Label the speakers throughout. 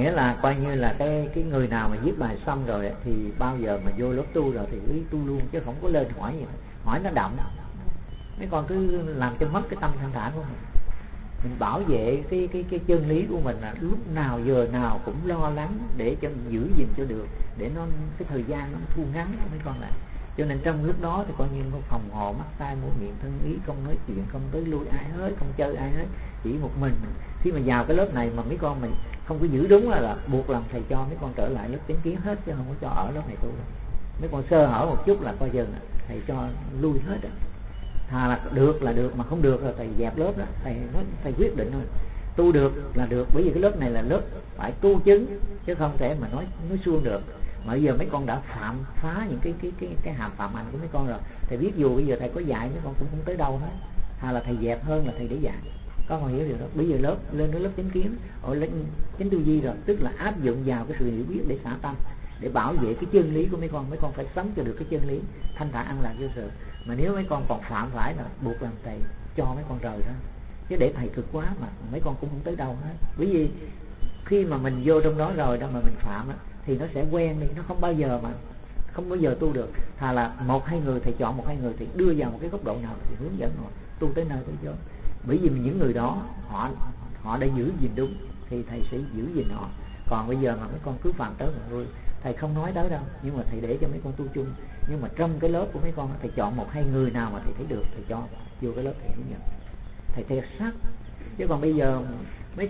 Speaker 1: Nghĩa là coi như là cái người nào mà viết bài xong rồi thì bao giờ mà vô lớp tu rồi thì cứ tu luôn, chứ không có lên hỏi gì, hỏi nó động. Mấy con cứ làm cho mất cái tâm thanh thản của mình bảo vệ cái chân lý của mình, là lúc nào giờ nào cũng lo lắng để cho giữ gìn cho được, để nó cái thời gian nó thu ngắn mấy con lại. Cho nên trong lúc đó thì coi như một phòng hộ, mắt tai mũi miệng thân ý, không nói chuyện, không tới lui ai hết, không chơi ai hết, chỉ một mình. Khi mà vào cái lớp này mà mấy con mình không có giữ đúng là buộc lòng thầy cho mấy con trở lại lớp chánh kiến hết, chứ không có cho ở lớp này tu đâu. Mấy con sơ hở một chút là coi chừng thầy cho lui hết rồi. Thà là được mà không được là thầy dẹp lớp đó, thầy quyết định thôi. Tu được là được, bởi vì cái lớp này là lớp phải tu chứng, chứ không thể mà nói suông được. Mà bây giờ mấy con đã phạm phá những cái hàm phạm hành của mấy con rồi, thầy biết dù bây giờ thầy có dạy mấy con cũng không tới đâu hết. Hay là thầy dẹp hơn là thầy để dạy. Con hiểu điều đó. Bây giờ lên cái lớp chánh kiến, lên chánh tư duy rồi, tức là áp dụng vào cái sự hiểu biết để xả tâm, để bảo vệ cái chân lý của mấy con phải sống cho được cái chân lý thanh thản an lạc vô sự. Mà nếu mấy con còn phạm phải là buộc làm thầy cho mấy con rời đó, chứ để thầy cực quá mà mấy con cũng không tới đâu hết. Bởi vì khi mà mình vô trong đó rồi đó mà mình phạm đó, thì nó sẽ quen đi, nó không bao giờ tu được. Thà là một hai người thầy chọn, một hai người thì đưa vào một cái góc độ nào thì hướng dẫn họ tu tới nơi tới chốn. Bởi vì những người đó họ đã giữ gìn đúng thì thầy sẽ giữ gìn họ. Còn bây giờ mà mấy con cứ phạm tới một người, thầy không nói tới đâu, nhưng mà thầy để cho mấy con tu chung. Nhưng mà trong cái lớp của mấy con thầy chọn một hai người nào mà thầy thấy được thầy cho vô cái lớp thầy hướng dẫn, thầy theo sát. Chứ còn bây giờ mấy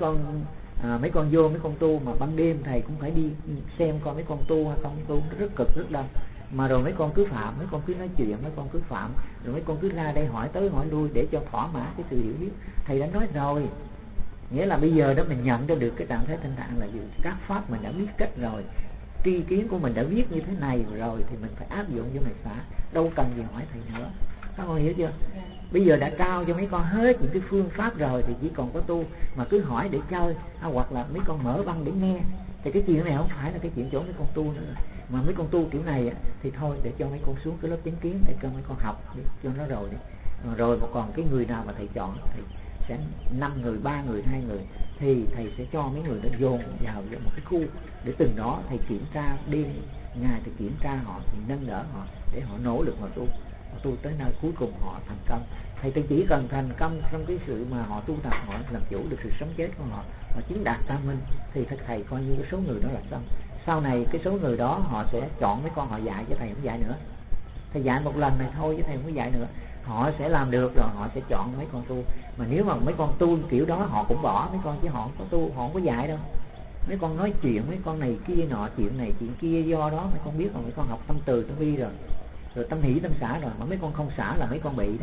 Speaker 1: con vô mấy con tu mà ban đêm thầy cũng phải đi xem coi mấy con tu hay không tu, rất cực rất đông. Mà rồi mấy con cứ phạm, mấy con cứ nói chuyện, mấy con cứ phạm, rồi mấy con cứ ra đây hỏi tới hỏi lui để cho thỏa mãn cái sự hiểu biết. Thầy đã nói rồi, nghĩa là bây giờ đó mình nhận ra được cái trạng thái thanh thản là gì, các pháp mình đã biết cách rồi, tri kiến của mình đã viết như thế này rồi thì mình phải áp dụng cho mình xả, đâu cần gì hỏi thầy nữa. Các con hiểu chưa? Bây giờ đã trao cho mấy con hết những cái phương pháp rồi thì chỉ còn có tu, mà cứ hỏi để chơi, hoặc là mấy con mở băng để nghe, thì cái chuyện này không phải là cái chuyện chỗ mấy con tu nữa. Mà mấy con tu kiểu này thì thôi để cho mấy con xuống cái lớp chánh kiến để cho mấy con học để cho nó rồi đi. Rồi còn cái người nào mà thầy chọn thì sẽ 5 người, 3 người, 2 người thì thầy sẽ cho mấy người đó dồn vào một cái khu để từng đó thầy kiểm tra đêm ngày, thì kiểm tra họ, thì nâng đỡ họ để họ nỗ lực mà tu tới nơi cuối cùng họ thành công. Thầy chỉ cần thành công trong cái sự mà họ tu tập, họ làm chủ được sự sống chết của họ chứng đạt tam minh thì thầy coi như cái số người đó là xong. Sau này cái số người đó họ sẽ chọn mấy con họ dạy, chứ thầy không dạy nữa. Thầy dạy một lần này thôi chứ thầy không có dạy nữa. Họ sẽ làm được rồi họ sẽ chọn mấy con tu. Mà nếu mà mấy con tu kiểu đó họ cũng bỏ mấy con, chứ họ không có tu, họ không có dạy đâu. Mấy con nói chuyện mấy con này kia nọ, chuyện này chuyện kia, do đó mấy con biết rồi, mấy con học tâm từ tâm vi rồi tâm hỷ tâm xả rồi, mà mấy con không xả là mấy con bị đó.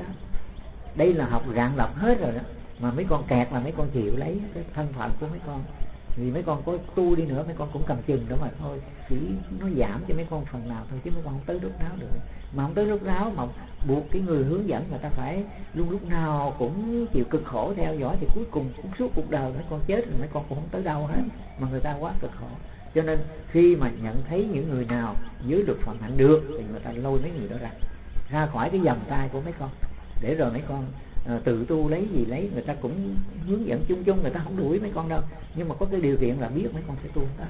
Speaker 1: Đây là học rạng lập hết rồi đó, mà mấy con kẹt là mấy con chịu lấy cái thân phận của mấy con. Vì mấy con có tu đi nữa mấy con cũng cầm chừng đó mà thôi, chỉ nó giảm cho mấy con phần nào thôi, chứ mấy con không tới rốt ráo được. Mà không tới rốt ráo mà buộc cái người hướng dẫn người ta phải luôn lúc nào cũng chịu cực khổ theo dõi, thì cuối cùng cũng suốt cuộc đời mấy con chết rồi mấy con cũng không tới đâu hết, mà người ta quá cực khổ. Cho nên khi mà nhận thấy những người nào dưới luật phạm hạnh được thì người ta lôi mấy người đó ra khỏi cái vòng tay của mấy con, để rồi mấy con tự tu lấy gì lấy. Người ta cũng hướng dẫn chung chung, người ta không đuổi mấy con đâu, nhưng mà có cái điều kiện là biết mấy con sẽ tu tới.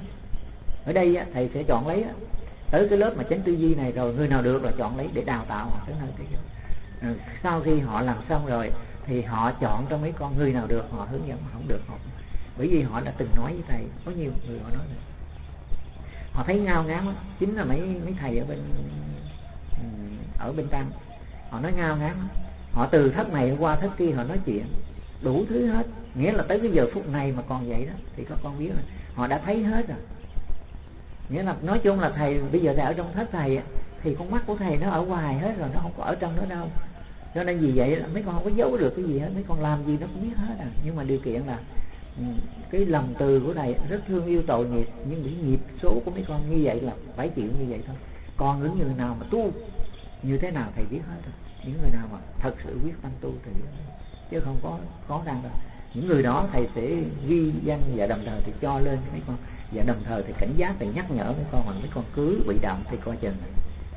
Speaker 1: Ở đây á, thầy sẽ chọn lấy á, tới cái lớp mà chánh tư duy này rồi, người nào được là chọn lấy để đào tạo họ tới nơi tới chỗ. Sau khi họ làm xong rồi thì họ chọn trong mấy con người nào được họ hướng dẫn, không được họ, bởi vì họ đã từng nói với thầy, có nhiều người họ nói này, họ thấy ngao ngán lắm. Chính là mấy thầy ở bên Tam, họ nói ngao ngán lắm. Họ từ thất này qua thất kia họ nói chuyện đủ thứ hết, nghĩa là tới cái giờ phút này mà còn vậy đó thì các con biết là họ đã thấy hết rồi. Nghĩa là nói chung là thầy bây giờ thầy ở trong thất thầy thì con mắt của thầy nó ở ngoài hết rồi, nó không có ở trong đó đâu. Cho nên vì vậy là mấy con không có giấu được cái gì hết, mấy con làm gì nó cũng biết hết à. Nhưng mà điều kiện là cái lòng từ của thầy rất thương yêu tội nghiệp, nhưng cái nghiệp số của mấy con như vậy là phải chịu như vậy thôi. Còn những người nào mà tu như thế nào thầy biết hết rồi, những người nào mà thật sự quyết tâm tu thì biết hết, chứ không có khó khăn đâu. Những người đó thầy sẽ ghi danh và đồng thời thì cho lên mấy con, và đồng thời thì cảnh giác, thì nhắc nhở mấy con, mà mấy con cứ bị động thì coi chừng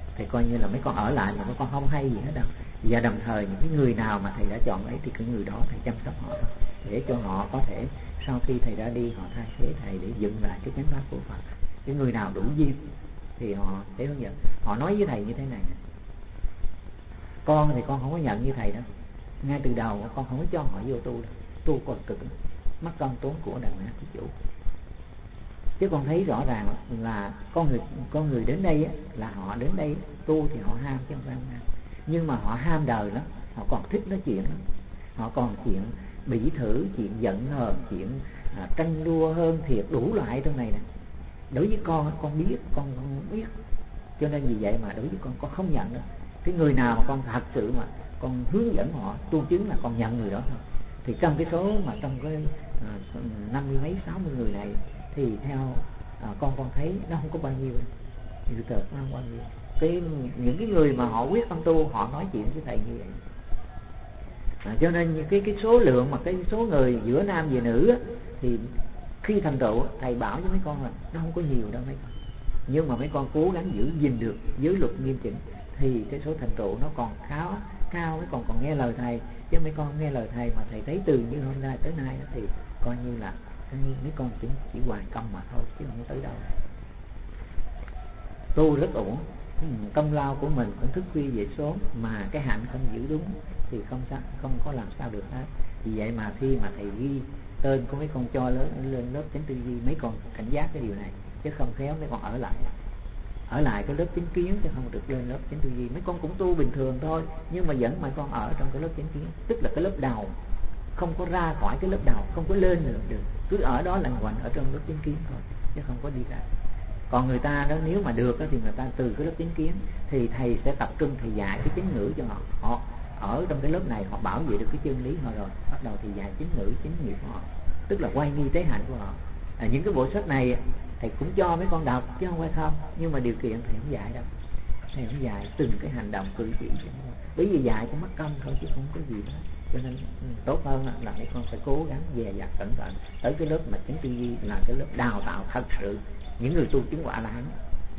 Speaker 1: thì coi như là mấy con ở lại mà mấy con không hay gì hết đâu. Và đồng thời những cái người nào mà thầy đã chọn ấy thì cái người đó thầy chăm sóc họ để cho họ có thể sau khi thầy ra đi họ thay thế thầy để dựng lại cái chánh pháp của Phật. Cái người nào đủ duyên thì họ sẽ hướng dẫn. Họ nói với thầy như thế này: con thì con không có nhận như thầy đâu, ngay từ đầu con không có cho họ vô tu đâu, tu còn cực lắm, mất công tốn của đàn mã của chủ. Chứ con thấy rõ ràng là con người đến đây á, là họ đến đây tu thì họ ham chứ không phải không ham. Nhưng mà họ ham đời lắm, họ còn thích nói chuyện lắm. Họ còn chuyện bỉ thử, chuyện giận hờn, chuyện tranh đua hơn thiệt, đủ loại trong này nè. Đối với con biết, con không biết. Cho nên vì vậy mà đối với con không nhận đâu. Cái người nào mà con thật sự mà con hướng dẫn họ tu chứng là con nhận người đó thôi. Thì trong cái số mà trong cái 50 mấy 60 người này thì theo con thấy nó không có bao nhiêu, dự tờ nó không bao nhiêu. Những cái người mà họ quyết tâm tu họ nói chuyện với thầy như vậy. Cho nên cái số lượng mà cái số người giữa nam và nữ á, thì khi thành tựu thầy bảo với mấy con là nó không có nhiều đâu mấy con, nhưng mà mấy con cố gắng giữ gìn được giới luật nghiêm chỉnh thì cái số thành tựu nó còn khá cao. Mấy con còn nghe lời thầy, chứ mấy con nghe lời thầy mà thầy thấy từ như hôm nay tới nay thì coi như là mấy con chỉ hoàn công mà thôi chứ không tới đâu. Tu rất ổn, công lao của mình cũng thức khuya dậy sớm, mà cái hạnh không giữ đúng thì không có làm sao được hết. Vì vậy mà khi mà thầy ghi tên của mấy con cho lên lớp chánh tư duy, mấy con cảnh giác cái điều này, chứ không khéo mấy con ở lại cái lớp chánh kiến chứ không được lên lớp chánh tư duy. Mấy con cũng tu bình thường thôi, nhưng mà vẫn mấy con ở trong cái lớp chánh kiến, tức là cái lớp đầu, không có ra khỏi cái lớp đầu, không có lên được, cứ ở đó lẩn quẩn ở trong lớp chánh kiến thôi, chứ không có đi ra. Còn người ta đó nếu mà được đó, thì người ta từ cái lớp chánh kiến thì thầy sẽ tập trung thầy dạy cái chánh ngữ cho họ ở trong cái lớp này họ bảo vệ được cái chân lý họ rồi bắt đầu thì dạy chánh ngữ chánh nghiệp của họ, tức là quay nghi tế hạnh của họ. Những cái bộ sách này thầy cũng cho mấy con đọc chứ không phải không, nhưng mà điều kiện thầy không dạy đâu, thầy không dạy từng cái hành động cử chỉ, bởi vì dạy cho mất công thôi chứ không có gì đó. Cho nên tốt hơn là mấy con phải cố gắng dè dặt cẩn thận tới cái lớp mà chánh tư duy, là cái lớp đào tạo thật sự những người tu chứng quả lành.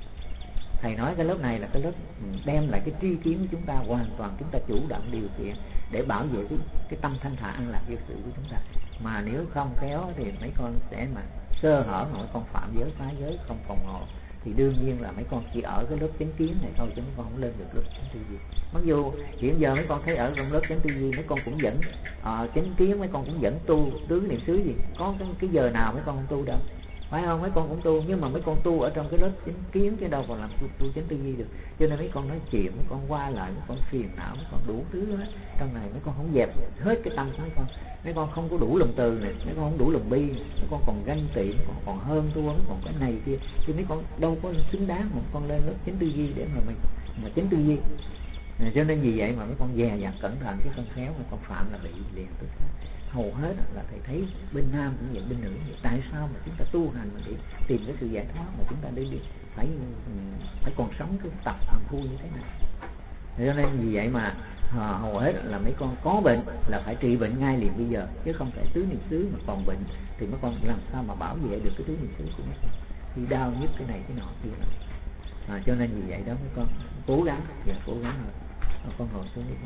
Speaker 1: Thầy nói cái lớp này là cái lớp đem lại cái tri kiến của chúng ta, hoàn toàn chúng ta chủ động điều kiện để bảo vệ cái tâm thanh thản an lạc vô sự của chúng ta. Mà nếu không khéo thì mấy con sẽ mà sơ hở, mỗi con phạm giới phá giới không phòng ngộ, thì đương nhiên là mấy con chỉ ở cái lớp chánh kiến này thôi chứ mấy con không lên được lớp chánh tư duy. Mặc dù hiện giờ mấy con thấy ở trong lớp chánh tư duy mấy con cũng vẫn chánh kiến, mấy con cũng vẫn tu tứ niệm xứ gì, có cái giờ nào mấy con không tu đâu, phải không? Mấy con cũng tu, nhưng mà mấy con tu ở trong cái lớp chánh kiến chứ đâu còn làm tu chánh tư duy được. Cho nên mấy con nói chuyện, mấy con qua lại, mấy con phiền não, mấy con đủ thứ hết. Trong này mấy con không dẹp hết cái tâm của mấy con không có đủ lòng từ này, mấy con không đủ lòng bi, mấy con còn ganh tị, mấy con còn hơn thua, mấy con cái này kia, chứ mấy con đâu có xứng đáng một con lên lớp chánh tư duy để mà chánh tư duy. Cho nên vì vậy mà mấy con dè dặt cẩn thận chứ không khéo mấy con phạm là bị liền tức. Hầu hết là thầy thấy bên nam cũng vậy, bên nữ vậy. Tại sao mà chúng ta tu hành mà để tìm cái sự giải thoát mà chúng ta đi phải còn sống cái tập phàm phu như thế này? Cho nên vì vậy mà hầu hết là mấy con có bệnh là phải trị bệnh ngay liền bây giờ, chứ không phải tứ niệm xứ mà còn bệnh thì mấy con làm sao mà bảo vệ được cái tứ niệm xứ của mấy con, thì đau nhất cái này cái nọ kia. Cho nên vì vậy đó mấy con cố gắng và cố gắng rồi. Con ngồi xuống đi.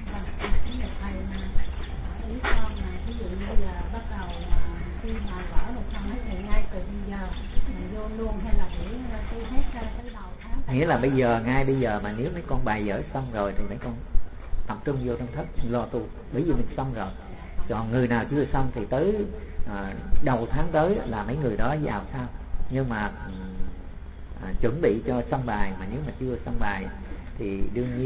Speaker 2: Ý con là ví dụ như là bắt đầu khi mà vỡ một thân thì ngay từ bây giờ mình vô luôn, hay là để tu hết ra tới đầu tháng?
Speaker 1: Nghĩa là bây giờ, ngay bây giờ mà nếu mấy con bài vở xong rồi thì mấy con tập trung vô trong thất lo tu, bởi vì mình xong rồi. Còn người nào chưa xong thì tới đầu tháng tới là mấy người đó vào sau. Nhưng mà chuẩn bị cho xong bài, mà nếu mà chưa xong bài thì đương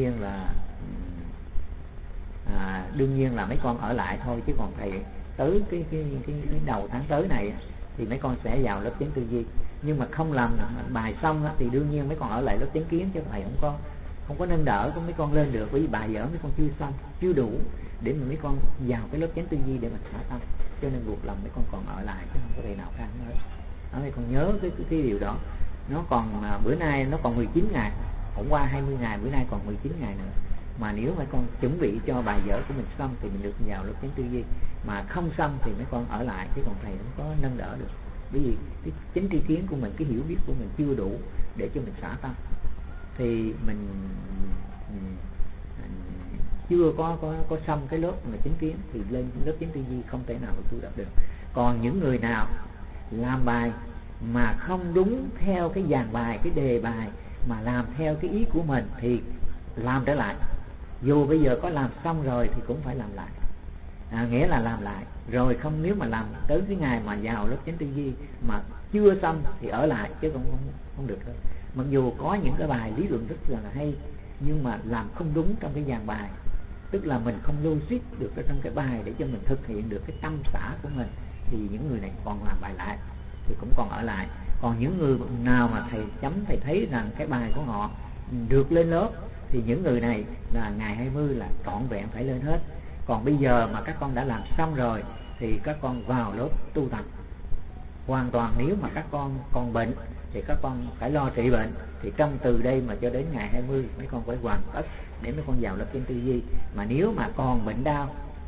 Speaker 1: nhiên là mấy con ở lại thôi, chứ còn thầy tới cái đầu tháng tới này thì mấy con sẽ vào lớp chánh tư duy. Nhưng mà không làm bài xong thì đương nhiên mấy con ở lại lớp chánh kiến, chứ thầy không có nâng đỡ của mấy con lên được, bởi vì bài vở mấy con chưa xong, chưa đủ để mà mấy con vào cái lớp chánh tư duy để mà xả tâm. Cho nên buộc lòng mấy con còn ở lại chứ không có thể nào khác nữa. Mấy con nhớ cái điều đó. Nó còn bữa nay nó còn 19 ngày, hôm qua 20 ngày, bữa nay còn 19 ngày nữa. Mà nếu mấy con chuẩn bị cho bài vở của mình xong thì mình được vào lớp chánh tư duy, mà không xong thì mấy con ở lại, chứ còn thầy không có nâng đỡ được, bởi vì cái chánh tri kiến của mình, cái hiểu biết của mình chưa đủ để cho mình xả tâm. thì mình chưa có xong cái lớp mà chính kiến thì lên lớp chính tư duy không thể nào mà tu tập được. Còn những người nào làm bài mà không đúng theo cái dàn bài, cái đề bài, mà làm theo cái ý của mình thì làm trở lại. Dù bây giờ có làm xong rồi thì cũng phải làm lại, nghĩa là làm lại. Rồi không, nếu mà làm tới cái ngày mà vào lớp chánh tư duy mà chưa xong thì ở lại, chứ không được đâu. Mặc dù có những cái bài lý luận rất là hay, nhưng mà làm không đúng trong cái dàn bài, tức là mình không logic được ở trong cái bài để cho mình thực hiện được cái tâm xã của mình, thì những người này còn làm bài lại thì cũng còn ở lại. Còn những người nào mà thầy thấy rằng cái bài của họ được lên lớp thì những người này là ngày 20 là trọn vẹn phải lên hết. Còn bây giờ mà các con đã làm xong rồi thì các con vào lớp tu tập hoàn toàn. Nếu mà các con còn bệnh thì các con phải lo trị bệnh, thì trong từ đây mà cho đến ngày 20 mấy con phải hoàn tất để mấy con vào lớp chánh tư duy. Mà nếu mà còn bệnh đau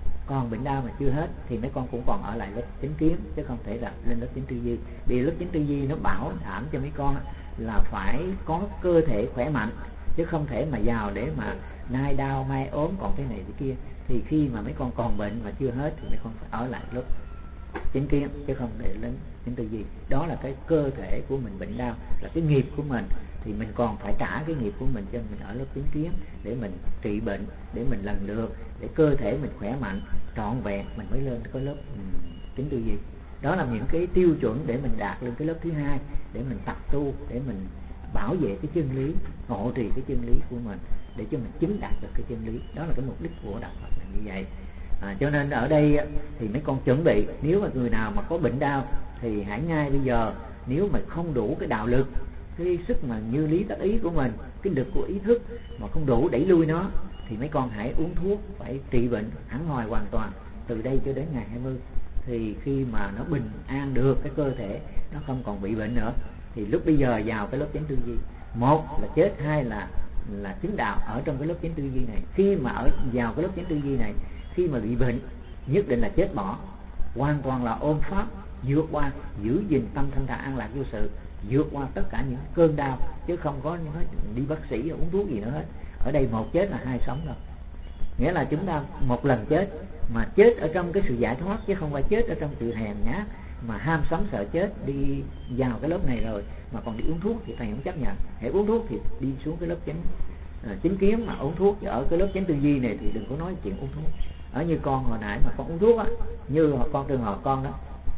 Speaker 1: mà chưa hết thì mấy con cũng còn ở lại lớp chánh kiến, chứ không thể là lên lớp chánh tư duy. Vì lớp chánh tư duy nó bảo đảm cho mấy con là phải có cơ thể khỏe mạnh, chứ không thể mà vào để mà nay đau mai ốm còn cái này cái kia. Thì khi mà mấy con còn bệnh mà chưa hết thì mấy con phải ở lại lớp chánh kiến, chứ không để lên chánh tư duy. Đó là cái cơ thể của mình bệnh đau, là cái nghiệp của mình, thì mình còn phải trả cái nghiệp của mình cho mình ở lớp chánh kiến để mình trị bệnh, để mình lần lượt, để cơ thể mình khỏe mạnh trọn vẹn, mình mới lên cái lớp chánh tư duy. Đó là những cái tiêu chuẩn để mình đạt lên cái lớp thứ hai, để mình tập tu, để mình bảo vệ cái chân lý, hộ trì cái chân lý của mình, để cho mình chứng đạt được cái chân lý. Đó là cái mục đích của đạo Phật là như vậy. Cho nên ở đây thì mấy con chuẩn bị, nếu mà người nào mà có bệnh đau thì hãy ngay bây giờ, nếu mà không đủ cái đạo lực, cái sức mà như lý tác ý của mình, cái lực của ý thức mà không đủ đẩy lui nó, thì mấy con hãy uống thuốc, phải trị bệnh hẳn hoài hoàn toàn từ đây cho đến ngày 20. Thì khi mà nó bình an được cái cơ thể, nó không còn bị bệnh nữa, thì lúc bây giờ vào cái lớp chánh tư duy, một là chết, hai là chứng đạo ở trong cái lớp chánh tư duy này. Khi mà vào cái lớp chánh tư duy này, khi mà bị bệnh nhất định là chết bỏ, hoàn toàn là ôm pháp, vượt qua, giữ gìn tâm thanh thản an lạc vô sự, vượt qua tất cả những cơn đau, chứ không có đi bác sĩ uống thuốc gì nữa hết. Ở đây một chết là hai sống rồi, nghĩa là chúng ta một lần chết mà chết ở trong cái sự giải thoát, chứ không phải chết ở trong sự hèn nhát mà ham sống sợ chết. Đi vào cái lớp này rồi mà còn đi uống thuốc thì thầy không chấp nhận. Hãy uống thuốc thì đi xuống cái lớp chính kiến mà uống thuốc, chứ ở cái lớp chánh tư duy này thì đừng có nói chuyện uống thuốc. Ở như con hồi nãy mà con uống thuốc á, như con trường hợp con đó,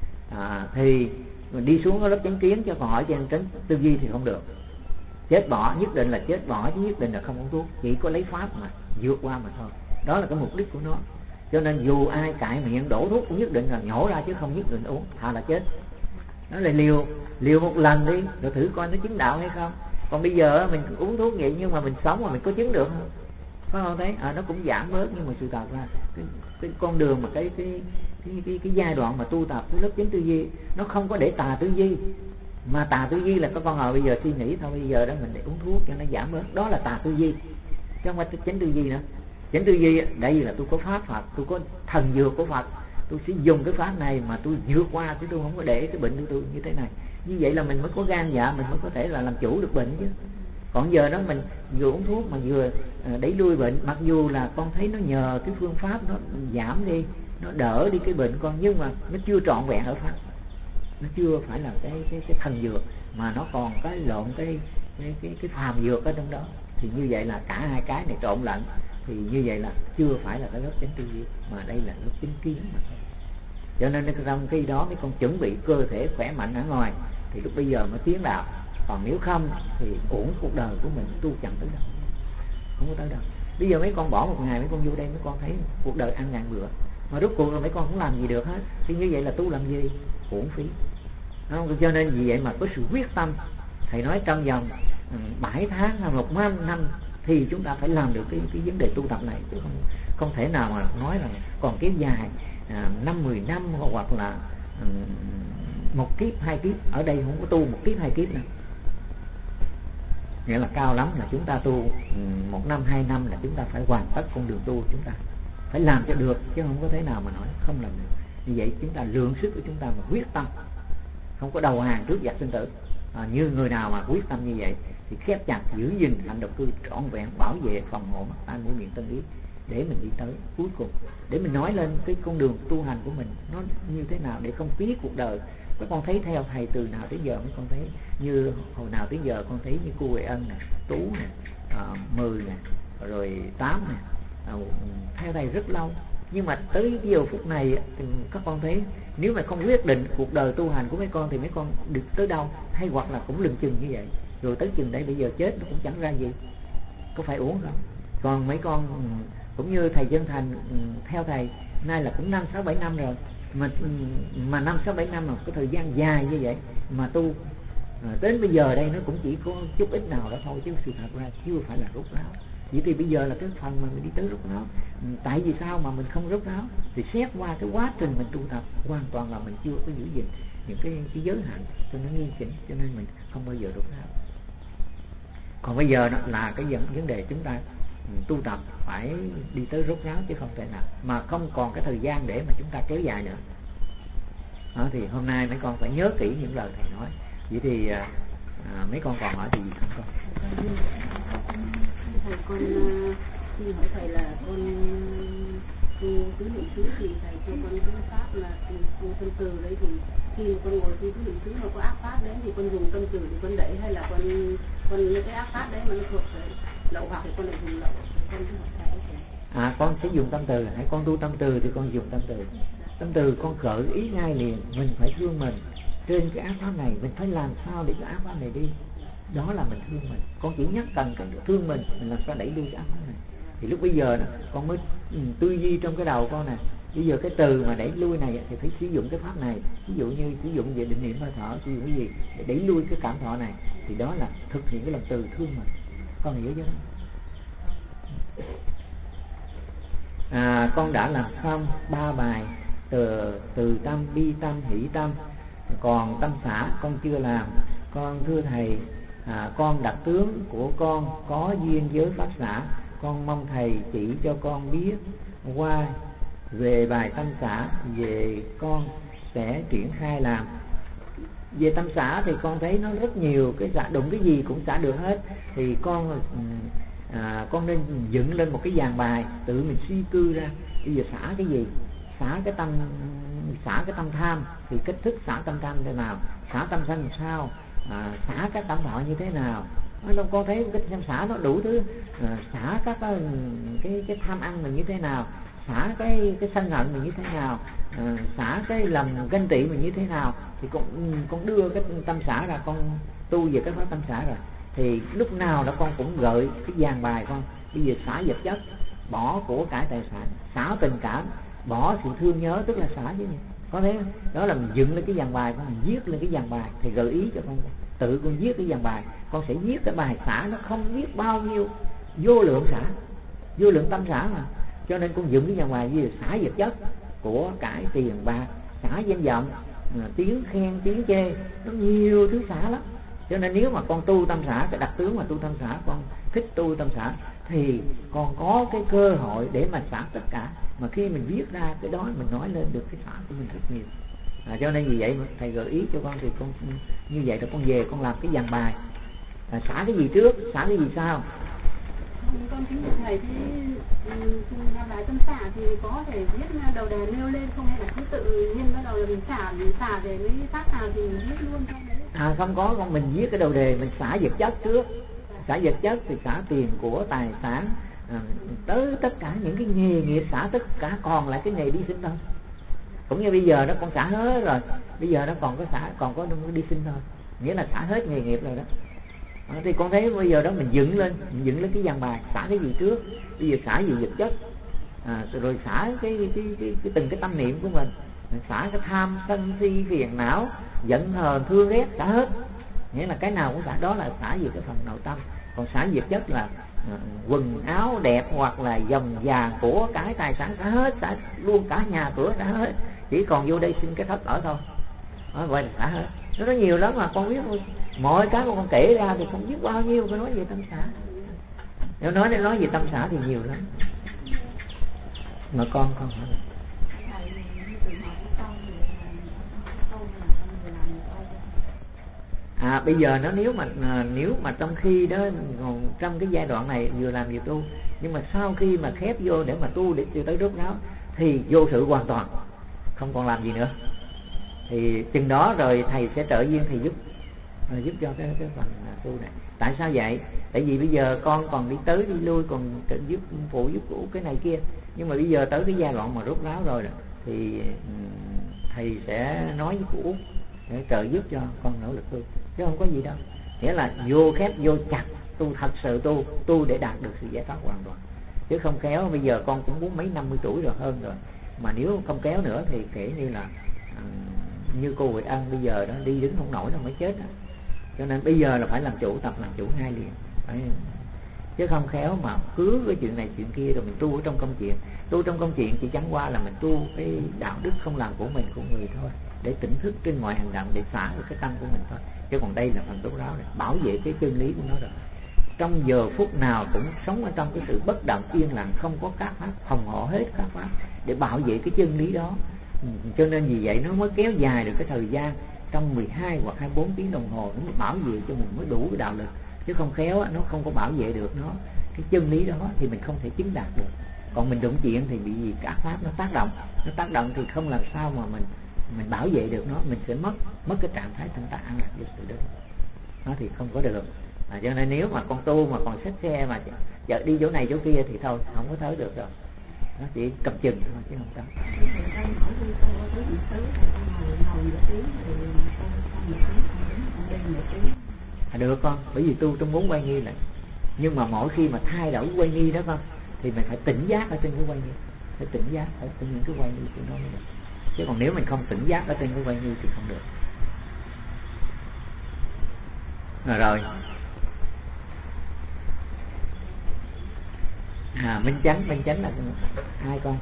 Speaker 1: thì đi xuống cái lớp chánh kiến, cho còn hỏi trên chánh tư duy thì không được. Chết bỏ, nhất định là chết bỏ, chứ nhất định là không uống thuốc. Chỉ có lấy pháp mà vượt qua mà thôi. Đó là cái mục đích của nó. Cho nên dù ai cãi miệng đổ thuốc cũng nhất định là nhổ ra, chứ không nhất định uống, thà là chết. Nó là liều một lần đi, rồi thử coi nó chứng đạo hay không. Còn bây giờ mình uống thuốc vậy nhưng mà mình sống mà mình có chứng được không? Phải không thấy? Nó cũng giảm bớt, nhưng mà sự thật là cái con đường mà cái giai đoạn mà tu tập cái lớp chánh tư duy, nó không có để tà tư duy. Mà tà tư duy là các con bây giờ suy nghĩ thôi, bây giờ đó mình để uống thuốc cho nó giảm bớt, đó là tà tư duy, chứ không phải chánh tư duy nữa. Chánh tư duy đây là tôi có pháp Phật, tôi có thần dược của Phật, tôi sẽ dùng cái pháp này mà tôi vượt qua, chứ tôi không có để cái bệnh của tôi như thế này. Như vậy là mình mới có gan dạ, mình mới có thể là làm chủ được bệnh chứ. Còn giờ đó mình vừa uống thuốc mà vừa đẩy lui bệnh, mặc dù là con thấy nó nhờ cái phương pháp nó giảm đi, nó đỡ đi cái bệnh con, nhưng mà nó chưa trọn vẹn ở pháp, nó chưa phải là cái thần dược, mà nó còn cái lộn cái phàm dược ở trong đó. Thì như vậy là cả hai cái này trộn lẫn, thì như vậy là chưa phải là cái lớp chánh tư duy, mà đây là lớp chánh kiến mà thôi. Cho nên trong khi đó mấy con chuẩn bị cơ thể khỏe mạnh ở ngoài thì lúc bây giờ mới tiến đạo. Còn nếu không thì uổng cuộc đời của mình, tu chẳng tới đâu, không có tới đâu. Bây giờ mấy con bỏ một ngày, mấy con vô đây mấy con thấy cuộc đời ăn ngàn bữa, mà rốt cuộc là mấy con không làm gì được hết, thì như vậy là tu làm gì? Uổng phí. Cho nên vì vậy mà có sự quyết tâm. Thầy nói trong vòng 7 tháng hay 1 năm thì chúng ta phải làm được cái vấn đề tu tập này, chứ không thể nào mà nói là còn kéo dài 5-10 năm hoặc là 1 kiếp 2 kiếp. Ở đây không có tu 1 kiếp 2 kiếp nữa, nghĩa là cao lắm là chúng ta tu 1 năm 2 năm là chúng ta phải hoàn tất con đường tu. Chúng ta phải làm cho được, chứ không có thể nào mà nói không làm được. Như vậy chúng ta lượng sức của chúng ta mà quyết tâm, không có đầu hàng trước giặc sinh tử. như người nào mà quyết tâm như vậy thì khép chặt giữ gìn hạnh độc cư trọn vẹn, bảo vệ phòng hộ mắt tai mũi miệng thân ý, để mình đi tới cuối cùng, để mình nói lên cái con đường tu hành của mình nó như thế nào để không phí cuộc đời. Các con thấy theo thầy từ nào tới giờ mấy con thấy như hồi nào tới giờ con thấy như cô Huệ Ân này, Tú này, 10 này, rồi 8 này, theo thầy rất lâu. Nhưng mà tới cái giờ phút này thì các con thấy nếu mà không quyết định cuộc đời tu hành của mấy con thì mấy con được tới đâu, hay hoặc là cũng lừng chừng như vậy, rồi tới chừng đấy bây giờ chết nó cũng chẳng ra gì, có phải uống không? Còn mấy con cũng như thầy Chân Thành theo thầy nay là cũng 5, 6, 7 năm rồi, mà 5, 6, 7 năm mà cái thời gian dài như vậy mà tu đến bây giờ đây nó cũng chỉ có chút ít nào đó thôi, chứ sự thật ra chưa phải là rốt ráo. Vậy thì bây giờ là cái phần mà mình đi tới rốt ráo. Tại vì sao mà mình không rốt ráo? Thì xét qua cái quá trình mình tu tập hoàn toàn là mình chưa có giữ gìn những cái giới hạn cho nó nghiêm chỉnh, cho nên mình không bao giờ rốt ráo. Còn bây giờ đó là cái vấn đề chúng ta tu tập phải đi tới rốt ráo, chứ không thể nào mà không còn cái thời gian để mà chúng ta kéo dài nữa. Đó, thì hôm nay mấy con phải nhớ kỹ những lời thầy nói. Vậy thì mấy con còn hỏi gì không con?
Speaker 2: Thầy con xin hỏi thầy là con tu tứ niệm xứ thì thầy cho con cái pháp là tu tâm từ đấy, thì khi mà con ngồi tu tứ niệm xứ mà có ác pháp đến thì con dùng tâm từ thì con đẩy, hay là con những cái ác pháp đấy mà nó thuộc lậu hoặc thì con lại dùng lậu, con cứ hỏi thầy.
Speaker 1: Con sẽ dùng tâm từ, hãy con tu tâm từ thì con dùng tâm từ. Tâm từ con khởi ý ngay liền, mình phải thương mình trên cái ác pháp này, mình phải làm sao để cái ác pháp này đi, đó là mình thương mình. Con chỉ nhắc cần cái thương mình làm sao đẩy lui cái ác pháp này. Thì lúc bây giờ đó, con mới tư duy trong cái đầu con này, bây giờ cái từ mà đẩy lui này thì phải sử dụng cái pháp này, ví dụ như sử dụng về định niệm hơi thở, sử dụng cái gì để đẩy lui cái cảm thọ này, thì đó là thực hiện cái lòng từ thương mình. Con hiểu chưa? Con đã làm xong 3 bài từ tâm, bi tâm, hỷ tâm, còn tâm xã con chưa làm. Con thưa thầy, con đặt tướng của con có duyên với pháp xã, con mong thầy chỉ cho con biết qua về bài tâm xã, về con sẽ triển khai làm. Về tâm xã thì con thấy nó rất nhiều cái xã, đụng cái gì cũng xã được hết. Thì con nên dựng lên một cái dàn bài tự mình suy cư ra. Bây giờ xả cái gì? Xả cái tâm tham thì cách thức xả tâm tham thế nào, xả tâm sân làm sao, xả các tâm thọ như thế nào. Con thấy cái tâm xả nó đủ thứ, xả các cái tham ăn mình như thế nào, xả cái sân hận mình như thế nào, xả cái lòng ganh tị mình như thế nào. Thì con đưa cái tâm xả ra, con tu về cái pháp tâm xả rồi, thì lúc nào đó con cũng gợi cái dàn bài con. Bây giờ xả vật chất, bỏ của cải tài sản, xả tình cảm, bỏ sự thương nhớ, tức là xả chứ gì. Có thế đó là mình dựng lên cái dàn bài, mình viết lên cái dàn bài, thì gợi ý cho con tự con viết cái dàn bài. Con sẽ viết cái bài xả, nó không biết bao nhiêu vô lượng xả, vô lượng tâm xả mà. Cho nên con dựng cái dàn bài như xả vật chất, của cải tiền bạc, xả danh vọng, tiếng khen tiếng chê, nó nhiều thứ xả lắm. Cho nên nếu mà con tu tâm xả, cái đặc tướng mà tu tâm xả, con thích tu tâm xả, thì con có cái cơ hội để mà xả tất cả. Mà khi mình viết ra cái đó, mình nói lên được cái xả của mình rất nhiều. Cho nên vì vậy mà thầy gợi ý cho con, thì con như vậy rồi con về con làm cái dàn bài, xả cái gì trước, xả cái gì sau.
Speaker 2: Con kính thưa thầy, thế bài tâm xả thì có thể viết đầu đề nêu lên không, hay là cứ tự nhiên bắt đầu là mình xả để mới phát nào thì mình viết luôn không đấy?
Speaker 1: Không có, con mình viết cái đầu đề, mình xả vật chất trước. Xả vật chất thì xả tiền của tài sản, tới tất cả những cái nghề nghiệp xả tất cả, còn lại cái nghề đi sinh thôi. Cũng như bây giờ nó con xả hết rồi, bây giờ nó còn có đi sinh thôi, nghĩa là xả hết nghề nghiệp rồi đó. Thì con thấy bây giờ đó mình dựng lên cái dàn bài, xả cái gì trước, bây giờ xả gì vật chất, rồi xả cái từng cái tâm niệm của mình, xả cái tham sân si phiền não giận hờn thương ghét, xả hết. Nghĩa là cái nào cũng xả, đó là xả về cái phần nội tâm. Còn xả vật chất là quần áo đẹp hoặc là dòng vàng của cái tài sản, xả hết, xả luôn cả nhà cửa, xả hết, chỉ còn vô đây xin cái thất ở thôi. Vậy là xả hết. Nó nhiều lắm mà con biết thôi. Mọi cái mà con kể ra thì không biết bao nhiêu phải nói về tâm xả. Nếu nói về tâm xả thì nhiều lắm. Mà con hỏi Bây giờ nó nếu mà trong khi đó trong cái giai đoạn này vừa làm vừa tu, nhưng mà sau khi mà khép vô để mà tu để tới rốt ráo thì vô sự hoàn toàn, không còn làm gì nữa, thì chừng đó rồi thầy sẽ trợ duyên thì giúp cho cái phần tu này. Tại sao vậy? Tại vì bây giờ con còn đi tới đi lui, còn giúp phụ giúp cũ cái này kia, nhưng mà bây giờ tới cái giai đoạn mà rốt ráo rồi thì thầy sẽ nói với cụ Út để trợ giúp cho con nỗ lực tu, chứ không có gì đâu. Nghĩa là vô khép vô chặt tu, thật sự tu để đạt được sự giải thoát hoàn toàn, chứ không kéo. Bây giờ con cũng muốn mấy 50 tuổi rồi, hơn rồi, mà nếu không kéo nữa thì kể như là như cô Huệ Ân bây giờ đó đi đứng không nổi đâu mới chết đó. Cho nên bây giờ là phải làm chủ, tập làm chủ ngay liền, phải, chứ không khéo mà cứ cái chuyện này chuyện kia rồi mình tu ở trong công chuyện. Tu trong công chuyện chỉ chẳng qua là mình tu cái đạo đức không làm của mình, của người thôi, để tỉnh thức trên mọi hành động, để xả được cái tâm của mình thôi. Chứ còn đây là phần rốt ráo này, bảo vệ cái chân lý của nó rồi. Trong giờ phút nào cũng sống ở trong cái sự bất động yên lặng, không có các pháp, phòng hộ hết các pháp để bảo vệ cái chân lý đó. Cho nên vì vậy nó mới kéo dài được cái thời gian trong 12 hoặc 24 tiếng đồng hồ, nó mới bảo vệ cho mình mới đủ cái đạo lực. Chứ không khéo nó không có bảo vệ được nó, cái chân lý đó thì mình không thể chứng đạt được. Còn mình đụng chuyện thì bị gì cả pháp nó tác động thì không làm sao mà mình bảo vệ được nó, mình sẽ mất cái trạng thái thanh tạng an lạc vô sự đó, nó thì không có được. Cho nên nếu mà con tu mà còn xách xe mà chợ đi chỗ này chỗ kia thì thôi, không có tới được rồi, nó chỉ cầm chừng thôi chứ không tới. Được con, bởi vì tu trong 4 quay nghi này, nhưng mà mỗi khi mà thay đổi quay nghi đó con thì mình phải tỉnh giác ở trên cái quay nghi, phải tỉnh giác ở trên những cái quay nghi của nó mới được. Chứ còn nếu mình không tỉnh giác ở trên cái quay nghi thì không được. Rồi minh chánh là hai con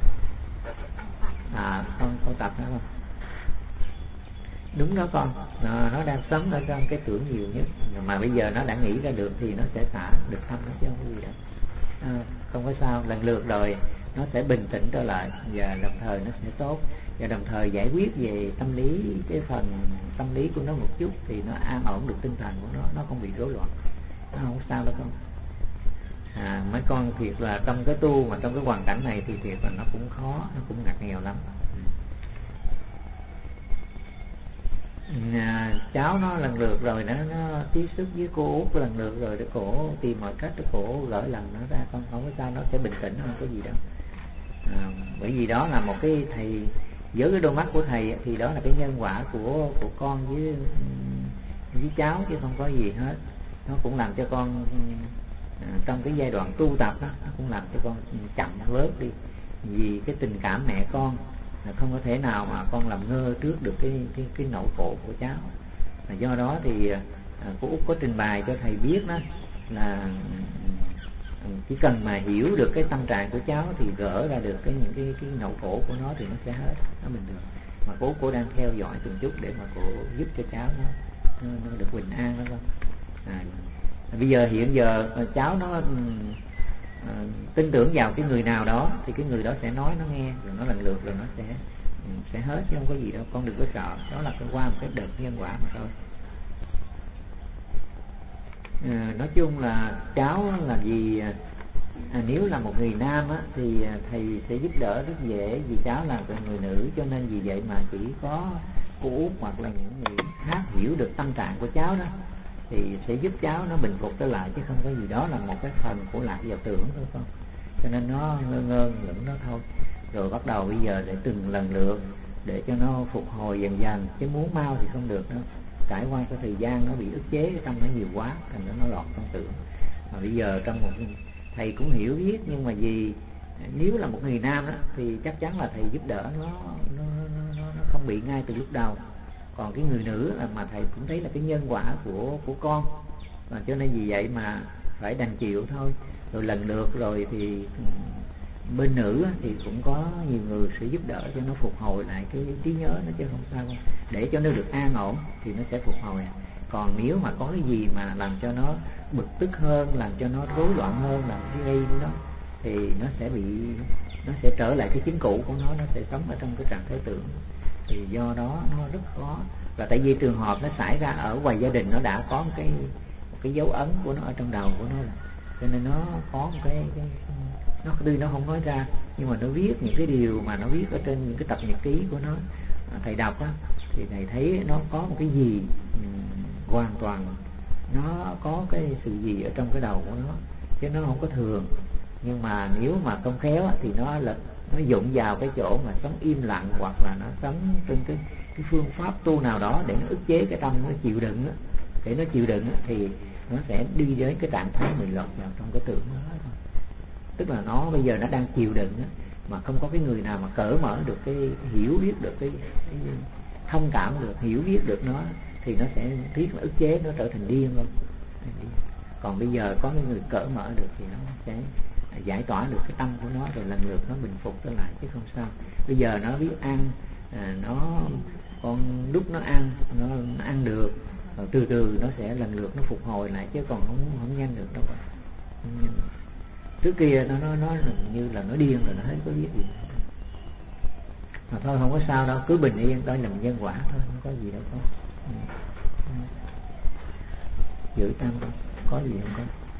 Speaker 1: con tập đó không? Đúng đó con, nó đang sống ở trong cái tưởng nhiều nhất, mà bây giờ nó đã nghĩ ra được thì nó sẽ xả được tâm nó, chứ không có gì đâu. Không có sao, lần lượt rồi nó sẽ bình tĩnh trở lại, và đồng thời nó sẽ tốt, và đồng thời giải quyết về tâm lý, cái phần tâm lý của nó một chút thì nó an ổn được tinh thần của nó không bị rối loạn, nó không sao đâu con. Mấy con thiệt là trong cái tu mà trong cái hoàn cảnh này thì thiệt là nó cũng khó, nó cũng ngặt nghèo lắm. Cháu nó lần lượt rồi nó tiếp xúc với cô Út lần lượt rồi, để cổ tìm mọi cách để cổ gỡ lần nó ra, con không có sao, nó sẽ bình tĩnh, không có gì đâu. Bởi vì đó là một cái thầy, với cái đôi mắt của thầy thì đó là cái nhân quả của con với cháu, chứ không có gì hết. Nó cũng làm cho con trong cái giai đoạn tu tập đó, nó cũng làm cho con chậm bớt đi, vì cái tình cảm mẹ con không có thể nào mà con làm ngơ trước được cái nỗi khổ của cháu. Do đó thì cô Út có trình bày cho thầy biết đó là chỉ cần mà hiểu được cái tâm trạng của cháu thì gỡ ra được những cái nỗi khổ của nó thì nó sẽ hết, nó bình thường. Mà cô đang theo dõi từng chút để mà cô giúp cho cháu nó được bình an đó không. Bây giờ hiện giờ cháu nó tin tưởng vào cái người nào đó thì cái người đó sẽ nói, nó nghe, rồi nó lần lượt rồi nó sẽ hết, chứ không có gì đâu, con đừng có sợ. Đó là qua một cái đợt nhân quả mà thôi. Nói chung là cháu làm gì nếu là một người nam á, thì thầy sẽ giúp đỡ rất dễ, vì cháu là người nữ, cho nên vì vậy mà chỉ có cô Út hoặc là những người khác hiểu được tâm trạng của cháu đó thì sẽ giúp cháu nó bình phục trở lại, chứ không có gì. Đó là một cái phần của lạc vào tưởng thôi con, cho nên nó ngơ ngẩn nó thôi. Rồi bắt đầu bây giờ để từng lần lượt để cho nó phục hồi dần dần, chứ muốn mau thì không được đâu. Trải qua cái thời gian nó bị ức chế trong nó nhiều quá, thành ra nó lọt trong tưởng. Mà bây giờ trong một thầy cũng hiểu biết, nhưng mà vì nếu là một người nam đó, thì chắc chắn là thầy giúp đỡ nó không bị ngay từ lúc đầu. Còn cái người nữ là mà thầy cũng thấy là cái nhân quả của con, và cho nên vì vậy mà phải đành chịu thôi. Rồi lần lượt rồi thì bên nữ thì cũng có nhiều người sẽ giúp đỡ cho nó phục hồi lại cái trí nhớ nó, chứ không sao không. Để cho nó được an ổn thì nó sẽ phục hồi. Còn nếu mà có cái gì mà làm cho nó bực tức hơn, làm cho nó rối loạn hơn, làm cái gây đó, thì nó sẽ trở lại cái chính cũ của nó sẽ sống ở trong cái trạng thái tưởng. Thì do đó nó rất khó. Là tại vì trường hợp nó xảy ra ở ngoài gia đình, nó đã có một cái dấu ấn của nó ở trong đầu của nó rồi, cho nên nó có một cái nó tuy nó không nói ra, nhưng mà nó viết những cái điều mà nó viết ở trên những cái tập nhật ký của nó. Thầy đọc á thì thầy thấy nó có một cái gì hoàn toàn, nó có cái sự gì ở trong cái đầu của nó, chứ nó không có thường. Nhưng mà nếu mà không khéo thì nó dụng vào cái chỗ mà sống im lặng, hoặc là nó sống trên cái phương pháp tu nào đó để nó ức chế cái tâm nó chịu đựng á. Để nó chịu đựng á, thì nó sẽ đi đến cái trạng thái mình lọt vào trong cái tưởng đó thôi. Tức là nó bây giờ nó đang chịu đựng á, mà không có cái người nào mà cởi mở được cái hiểu biết được cái thông cảm được, hiểu biết được nó, thì nó sẽ thiết là ức chế, nó trở thành điên luôn. Còn bây giờ có cái người cởi mở được thì nó sẽ giải tỏa được cái tâm của nó, rồi lần lượt nó bình phục trở lại, chứ không sao. Bây giờ nó biết ăn, nó con đúc nó ăn, nó ăn được, rồi từ từ nó sẽ lần lượt nó phục hồi lại, chứ còn không nhanh được đâu. Trước kia nó như là nó điên rồi, nó hết có biết gì. Mà thôi không có sao đâu, cứ bình yên, đó là nhân quả thôi, không có gì đâu có. Giữ tâm có gì không có.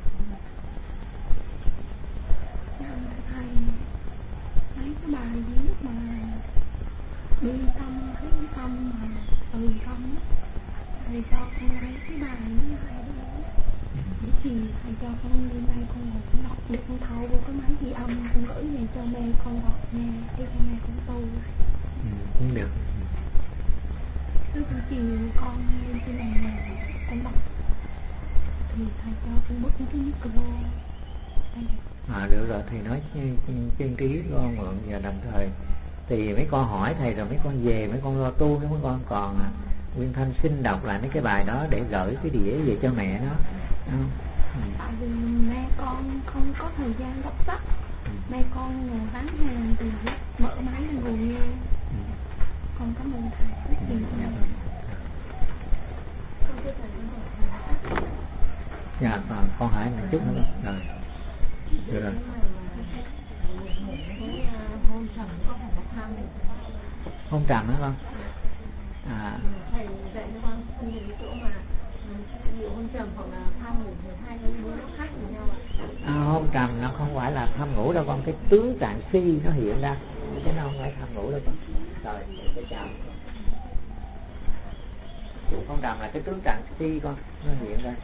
Speaker 3: Thầy, mấy cái bài viết mà bi tâm, thấy tâm mà từ tâm á, thầy cho con lấy cái bài với thầy đó. Để thì thầy cho con lên đây con ngồi con đọc để con thâu vô cái máy ghi âm, con gửi về cho mẹ con đọc nghe, để cho mẹ con tu.
Speaker 1: Cũng được.
Speaker 3: Cứ buổi chiều con lên trên này con đọc thì thầy cho con bớt những cái micro.
Speaker 1: Được rồi, thầy nói chân trí con mượn, và đồng thời thì mấy con hỏi thầy rồi mấy con về, mấy con lo tu, mấy con còn Nguyên Thanh xin đọc lại mấy cái bài đó để gửi cái đĩa về cho mẹ nó.
Speaker 3: Tại vì mẹ con không có thời gian đọc sách, mẹ con ngồi bán hàng từ mở máy lên ngồi nghe. Con cảm ơn thầy rất nhiều.
Speaker 1: Dạ, con hỏi một chút nữa. Rồi. Được rồi. Hôn trầm hả con?
Speaker 2: Thầy dạy cho con những chỗ mà hôn trầm hoặc là tham ngủ, hai cái bữa nó khác với nhau ạ.
Speaker 1: Hôn trầm nó không phải là tham ngủ đâu con, cái tướng trạng si nó hiện ra, chứ nó không phải tham ngủ đâu con. Rồi, cái chào. Hôn trầm là cái tướng trạng si con, nó hiện ra.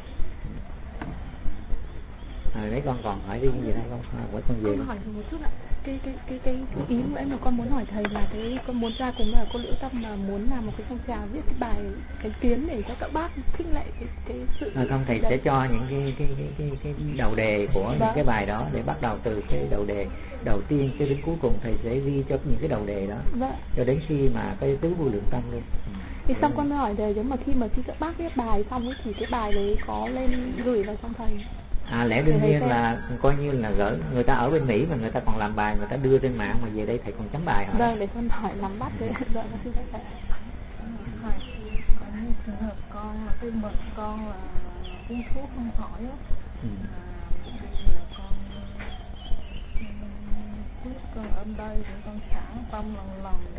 Speaker 1: Mấy con còn hỏi đi cái gì đây con? Con về.
Speaker 3: Con hỏi một chút ạ. Cái ý của em là con muốn hỏi thầy là con muốn ra cùng là cô Liễu Tâm mà muốn làm một cái phong trào viết cái bài cái kiến để cho các bác khích lệ cái sự.
Speaker 1: Không, thầy sẽ cho những cái đầu đề của những cái bài đó, để bắt đầu từ cái đầu đề đầu tiên cho đến cuối cùng, thầy sẽ ghi cho những cái đầu đề đó. Cho đến khi mà cái tứ vô lượng tâm luôn.
Speaker 3: Thì xong con mới hỏi thầy, nếu mà khi các bác viết bài xong ấy, thì cái bài đấy có lên gửi vào trong thầy?
Speaker 1: Lẽ đương nhiên là coi như là gửi, người ta ở bên Mỹ mà người ta còn làm bài, người ta đưa trên mạng, mà về đây thầy còn chấm bài hả?
Speaker 3: Vâng, để con hỏi nắm bắt đấy. Vâng, xin thầy.
Speaker 4: Hỏi có những trường hợp con là tư mật con là uống thuốc không hỏi á. Bây giờ con thuốc con ở đây để con xả tâm lần để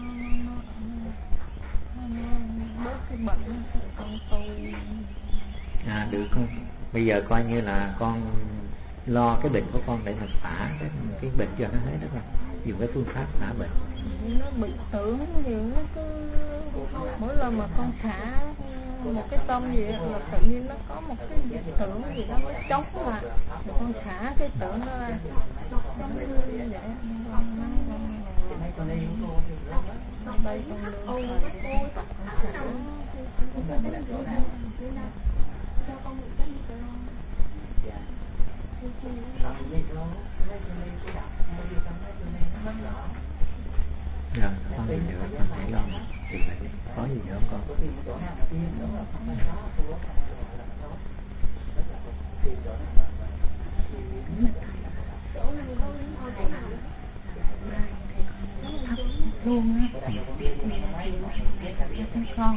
Speaker 4: nó bớt cái bệnh thì con tu.
Speaker 1: Được không? Bây giờ coi như là con lo cái bệnh của con để mình xả cái bệnh cho nó hết đó con. Dùng cái phương pháp xả bệnh.
Speaker 4: Nó bị tưởng nhiều, nó cứ mỗi lần mà con xả một cái tâm gì là tự nhiên nó có một cái tưởng gì đó nó chống lại, rồi con xả cái tưởng nó ra. Đây con lương thầy con
Speaker 1: Rồi, con gì nữa, con hãy lo tìm lại đi. Có gì nữa không con?
Speaker 4: luôn á. Con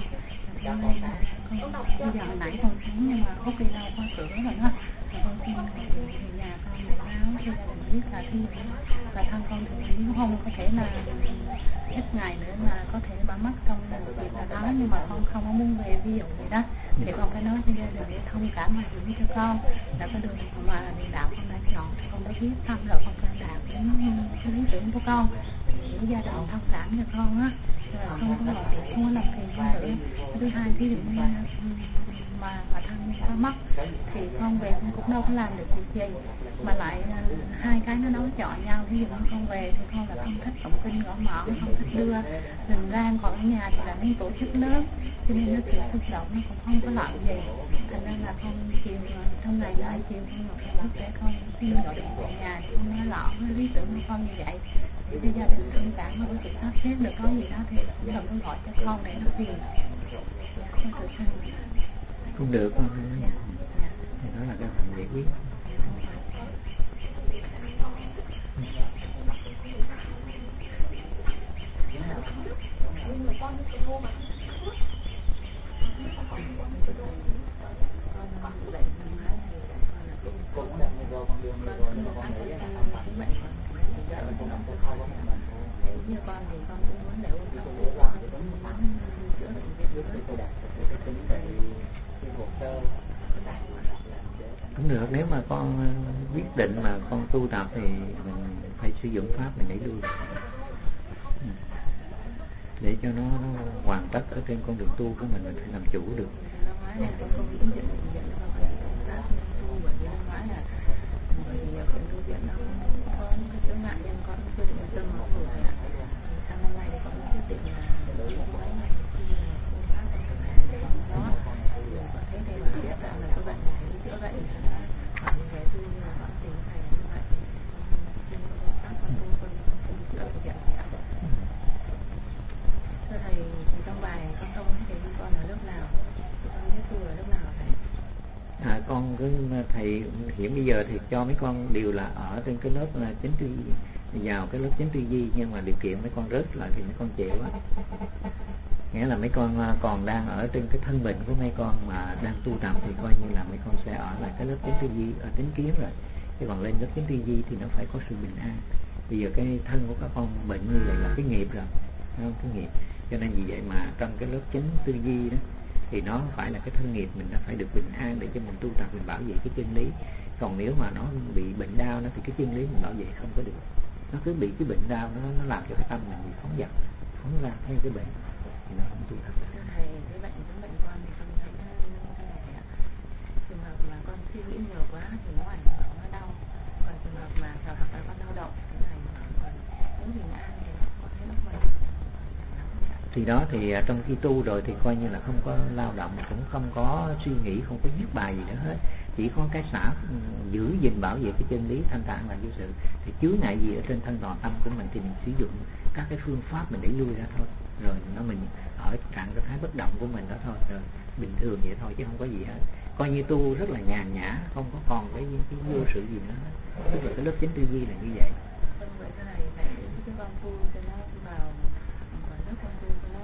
Speaker 4: bây giờ nãy con thấy nhưng mà có khi nào con sửa rồi đó. Con xin nhà con một áo cho gia đình
Speaker 2: biết là thí dụ là thân con thì nếu không có thể là ít ngày nữa là có thể bà mất trong một việc là đó, nhưng mà con không có muốn về ví dụ vậy đó, thì con phải nói cho gia đình để thông cảm và hiểu cho con là cái đường mà địa đạo con đã chọn, con đã biết tâm rồi con đã đạt đến cái lý tưởng của con, thì gia đình thông cảm cho con á, không có làm việc, không có làm phiền con nữa. Thứ hai, ví dụ như mà thân có mất thì con về con cũng đâu có làm được việc gì, mà lại hai cái nó đối chọi nhau. Ví dụ như con về thì con là không thích động kinh gõ mỏ, không thích đưa rình rang, còn ở nhà thì là những tổ chức lớn cho nên nó sự xúc động, nó cũng không có lợi gì. Thành ra là con chiều trong ngày lại chiều con ngồi con để con xin gọi điện về nhà thì con nói lọ với lý tưởng của con như vậy, để cho gia đình thông cảm và có sự sắp xếp được có gì đó thì cũng đừng có gọi cho con để nó phiền. Con tự thân
Speaker 1: cũng được con, thì đó là cái phần giải quyết.
Speaker 2: Như con thì con cũng muốn để
Speaker 1: cũng được. Nếu mà con quyết định mà con tu tập thì mình phải sử dụng pháp mình đẩy lui để cho nó hoàn tất ở trên con đường tu của mình phải làm chủ được. Con cứ thầy Hiển bây giờ thì cho mấy con đều là ở trên cái lớp là chánh tư vào cái lớp chánh tư duy, nhưng mà điều kiện mấy con rớt lại thì mấy con chịu á, nghĩa là mấy con còn đang ở trên cái thân bệnh của mấy con mà đang tu tập thì coi như là mấy con sẽ ở lại cái lớp chánh tư duy ở chánh kiến rồi, chứ còn lên lớp chánh tư duy thì nó phải có sự bình an. Bây giờ cái thân của các con bệnh như vậy là cái nghiệp rồi, không cái nghiệp, cho nên vì vậy mà trong cái lớp chánh tư duy đó thì nó phải là cái thân nghiệp mình đã phải được bình an để cho mình tu tập, mình bảo vệ cái chân lý. Còn nếu mà nó bị bệnh đau nó thì cái chân lý mình bảo vệ không có được, nó cứ bị cái bệnh đau nó làm cho cái tâm mình bị phóng dật, phóng ra theo cái bệnh thì nó không tu tập.
Speaker 2: Thầy, cái bệnh giống bệnh con thì con thấy nó thế này ạ. Trường hợp mà con suy nghĩ nhiều quá thì nó ảnh hưởng, nó đau. Còn trường hợp mà hoặc là con đau động thì nó ảnh hưởng. Còn nếu bình an thì con thấy nó bệnh.
Speaker 1: Thì đó thì trong khi tu rồi thì coi như là không có lao động, cũng không có suy nghĩ, không có viết bài gì nữa hết, chỉ có cái xả giữ gìn bảo vệ cái chân lý thanh tạng là vô sự. Thì chướng ngại gì ở trên thân toàn tâm của mình thì mình sử dụng các cái phương pháp mình để lui ra thôi, rồi nó mình ở trạng thái bất động của mình đó thôi, rồi bình thường vậy thôi chứ không có gì hết, coi như tu rất là nhàn nhã, không có còn cái vô sự gì nữa hết. Tức là cái lớp chánh tư duy là như vậy.
Speaker 2: Vậy cái này phải cái con tu cho nó vào lớp con tu cho nó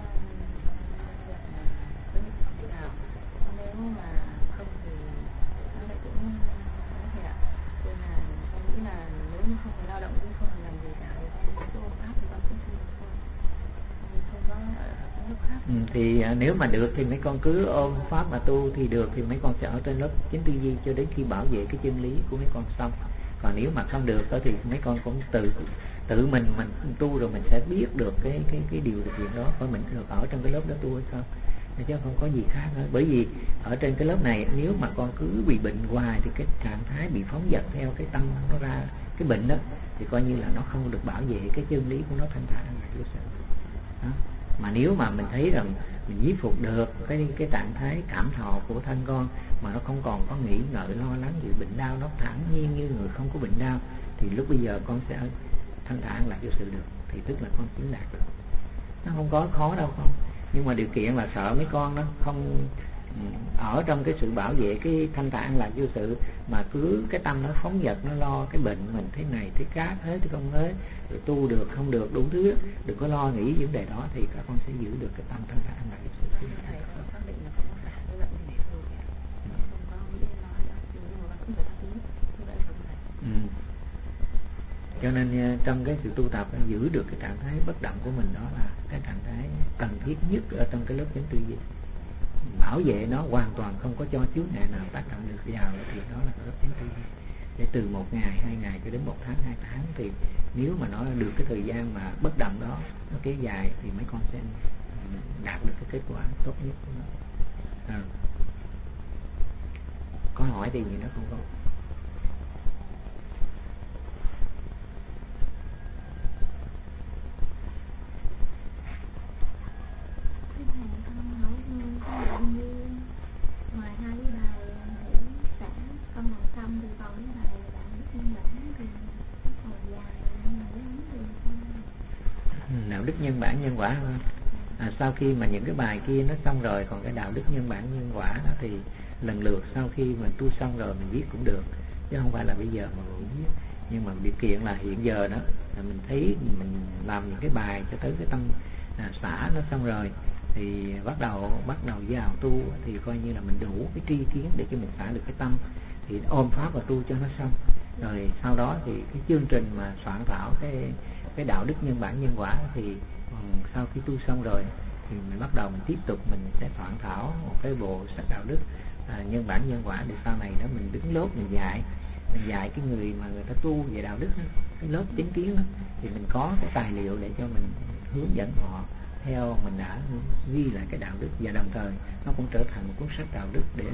Speaker 2: nào, nếu mà không thì nó lại cũng thế ạ. Nên là con nghĩ là nếu như không phải lao động cũng không phải làm gì cả thì con tu pháp thì con cũng không có lớp pháp.
Speaker 1: Thì nếu mà được thì mấy con cứ ôm pháp mà tu thì được, thì mấy con sẽ ở trên lớp chánh tư duy cho đến khi bảo vệ cái chân lý của mấy con xong. Còn nếu mà không được đó thì mấy con cũng tự mình tu rồi mình sẽ biết được cái điều được chuyện đó, coi mình được ở trong cái lớp đó tu hay không, chứ không có gì khác nữa. Bởi vì ở trên cái lớp này nếu mà con cứ bị bệnh hoài thì cái trạng thái bị phóng dật theo cái tâm nó ra cái bệnh đó, thì coi như là nó không được bảo vệ cái chân lý của nó thanh thản là vô sự đó. Mà nếu mà mình thấy rằng mình nhiếp phục được cái trạng thái cảm thọ của thân con mà nó không còn có nghĩ ngợi lo lắng gì, bệnh đau nó thản nhiên như người không có bệnh đau, thì lúc bây giờ con sẽ thanh thản là vô sự được, thì tức là con chứng đạt được. Nó không có khó đâu con, nhưng mà điều kiện là sợ mấy con nó không ở trong cái sự bảo vệ cái thanh thản là vô sự, mà cứ cái tâm nó phóng dật, nó lo cái bệnh mình thế này thế khác hết chứ không hết, rồi tu được không được đủ thứ, đừng có lo nghĩ vấn đề đó thì các con sẽ giữ được cái tâm thanh thản là vô sự. Cho nên trong cái sự tu tập giữ được cái trạng thái bất động của mình, đó là cái trạng thái cần thiết nhất ở trong cái lớp chánh tư duy. Bảo vệ nó hoàn toàn không có cho chướng ngại nào tác động được vào, thì đó là cái lớp chánh tư duy. Để từ 1 ngày, 2 ngày cho đến 1 tháng, 2 tháng, thì nếu mà nó được cái thời gian mà bất động đó nó kéo dài thì mấy con sẽ đạt được cái kết quả tốt nhất của nó. Có hỏi thì gì nó không có.
Speaker 3: Ngoài hai cái bài hiểu xã con làm xong thì còn cái bài đạo đức nhân bản thì còn dài nhưng mà
Speaker 1: đạo đức nhân bản nhân quả hơn. Sau khi mà những cái bài kia nó xong rồi, còn cái đạo đức nhân bản nhân quả đó thì lần lượt sau khi mình tu xong rồi mình viết cũng được, chứ không phải là bây giờ mà mình viết. Nhưng mà điều kiện là hiện giờ đó là mình thấy mình làm những cái bài cho tới cái tâm xả nó xong rồi, thì bắt đầu vào tu thì coi như là mình đủ cái tri kiến để cho mình xả được cái tâm, thì ôm pháp và tu cho nó xong. Rồi sau đó thì cái chương trình mà soạn thảo cái đạo đức nhân bản nhân quả thì sau khi tu xong rồi thì mình bắt đầu mình tiếp tục mình sẽ soạn thảo một cái bộ sách đạo đức nhân bản nhân quả, để sau này đó mình đứng lớp mình dạy cái người mà người ta tu về đạo đức đó, cái lớp chánh kiến đó, thì mình có cái tài liệu để cho mình hướng dẫn họ theo mình đã ghi lại cái đạo đức, và đồng thời nó cũng trở thành một cuốn sách đạo đức để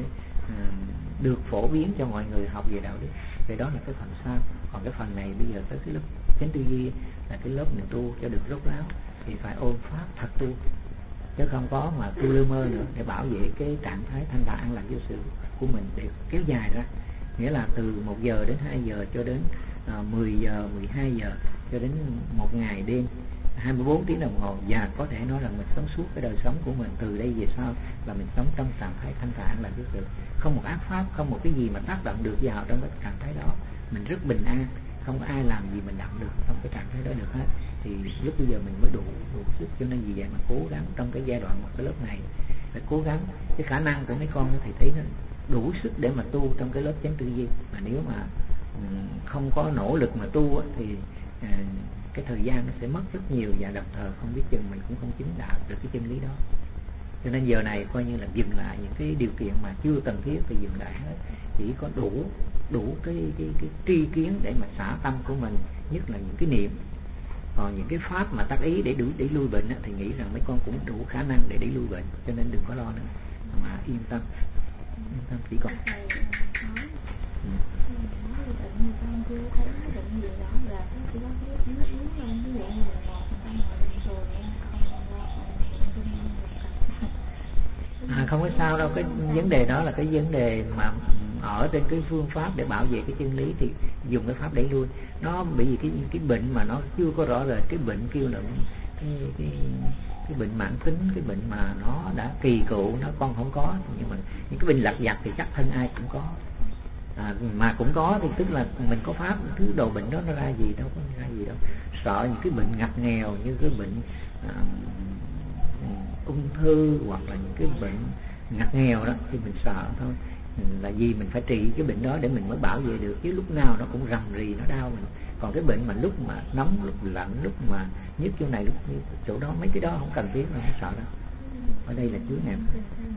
Speaker 1: được phổ biến cho mọi người học về đạo đức. Vậy đó là cái phần sau. Còn cái phần này bây giờ tới cái lớp chánh tư duy là cái lớp mình tu cho được rốt ráo, thì phải ôm pháp thật tu, chứ không có mà tu lơ mơ nữa, để bảo vệ cái trạng thái thanh thản an lạc vô sự của mình để kéo dài ra. Nghĩa là từ 1 giờ đến 2 giờ cho đến 10 giờ, 12 giờ cho đến 1 ngày đêm 24 tiếng đồng hồ, và có thể nói là mình sống suốt cái đời sống của mình từ đây về sau là mình sống trong trạng thái thanh thản an lạc vô sự, không một ác pháp, không một cái gì mà tác động được vào trong cái trạng thái đó. Mình rất bình an, không có ai làm gì mình động được trong cái trạng thái đó được hết. Thì lúc bây giờ mình mới đủ sức. Cho nên vì vậy mà cố gắng trong cái giai đoạn một cái lớp này phải cố gắng. Cái khả năng của mấy con thì thấy nó đủ sức để mà tu trong cái lớp chánh tư duy. Mà nếu mà không có nỗ lực mà tu thì cái thời gian nó sẽ mất rất nhiều, và đồng thời không biết chừng mình cũng không chứng đạt được cái chân lý đó. Cho nên giờ này coi như là dừng lại những cái điều kiện mà chưa cần thiết thì dừng lại hết, chỉ có đủ cái tri kiến để mà xả tâm của mình, nhất là những cái niệm. Còn những cái pháp mà tác ý để lui bệnh thì nghĩ rằng mấy con cũng đủ khả năng để lui bệnh, cho nên đừng có lo nữa, mà yên tâm chỉ còn không có sao đâu. Cái vấn đề đó là cái vấn đề mà ở trên cái phương pháp để bảo vệ cái chân lý thì dùng cái pháp đẩy lui. Nó bởi vì cái bệnh mà nó chưa có rõ rệt, cái bệnh kêu là cái bệnh mãn tính, cái bệnh mà nó đã kỳ cựu, nó con không có. Nhưng mà những cái bệnh lặt vặt thì chắc thân ai cũng có, mà cũng có thì tức là mình có pháp, thứ đồ bệnh đó nó ra gì đâu, có ra gì đâu. Sợ những cái bệnh ngặt nghèo như cái bệnh ung thư hoặc là những cái bệnh ngặt nghèo đó thì mình sợ thôi. Là vì mình phải trị cái bệnh đó để mình mới bảo vệ được, chứ lúc nào nó cũng rầm rì nó đau mình. Còn cái bệnh mà lúc mà nóng, lúc lạnh, lúc mà nhức chỗ này, lúc chỗ đó, mấy cái đó không cần thiết, mà không sợ đâu. Ở đây là chứa nè.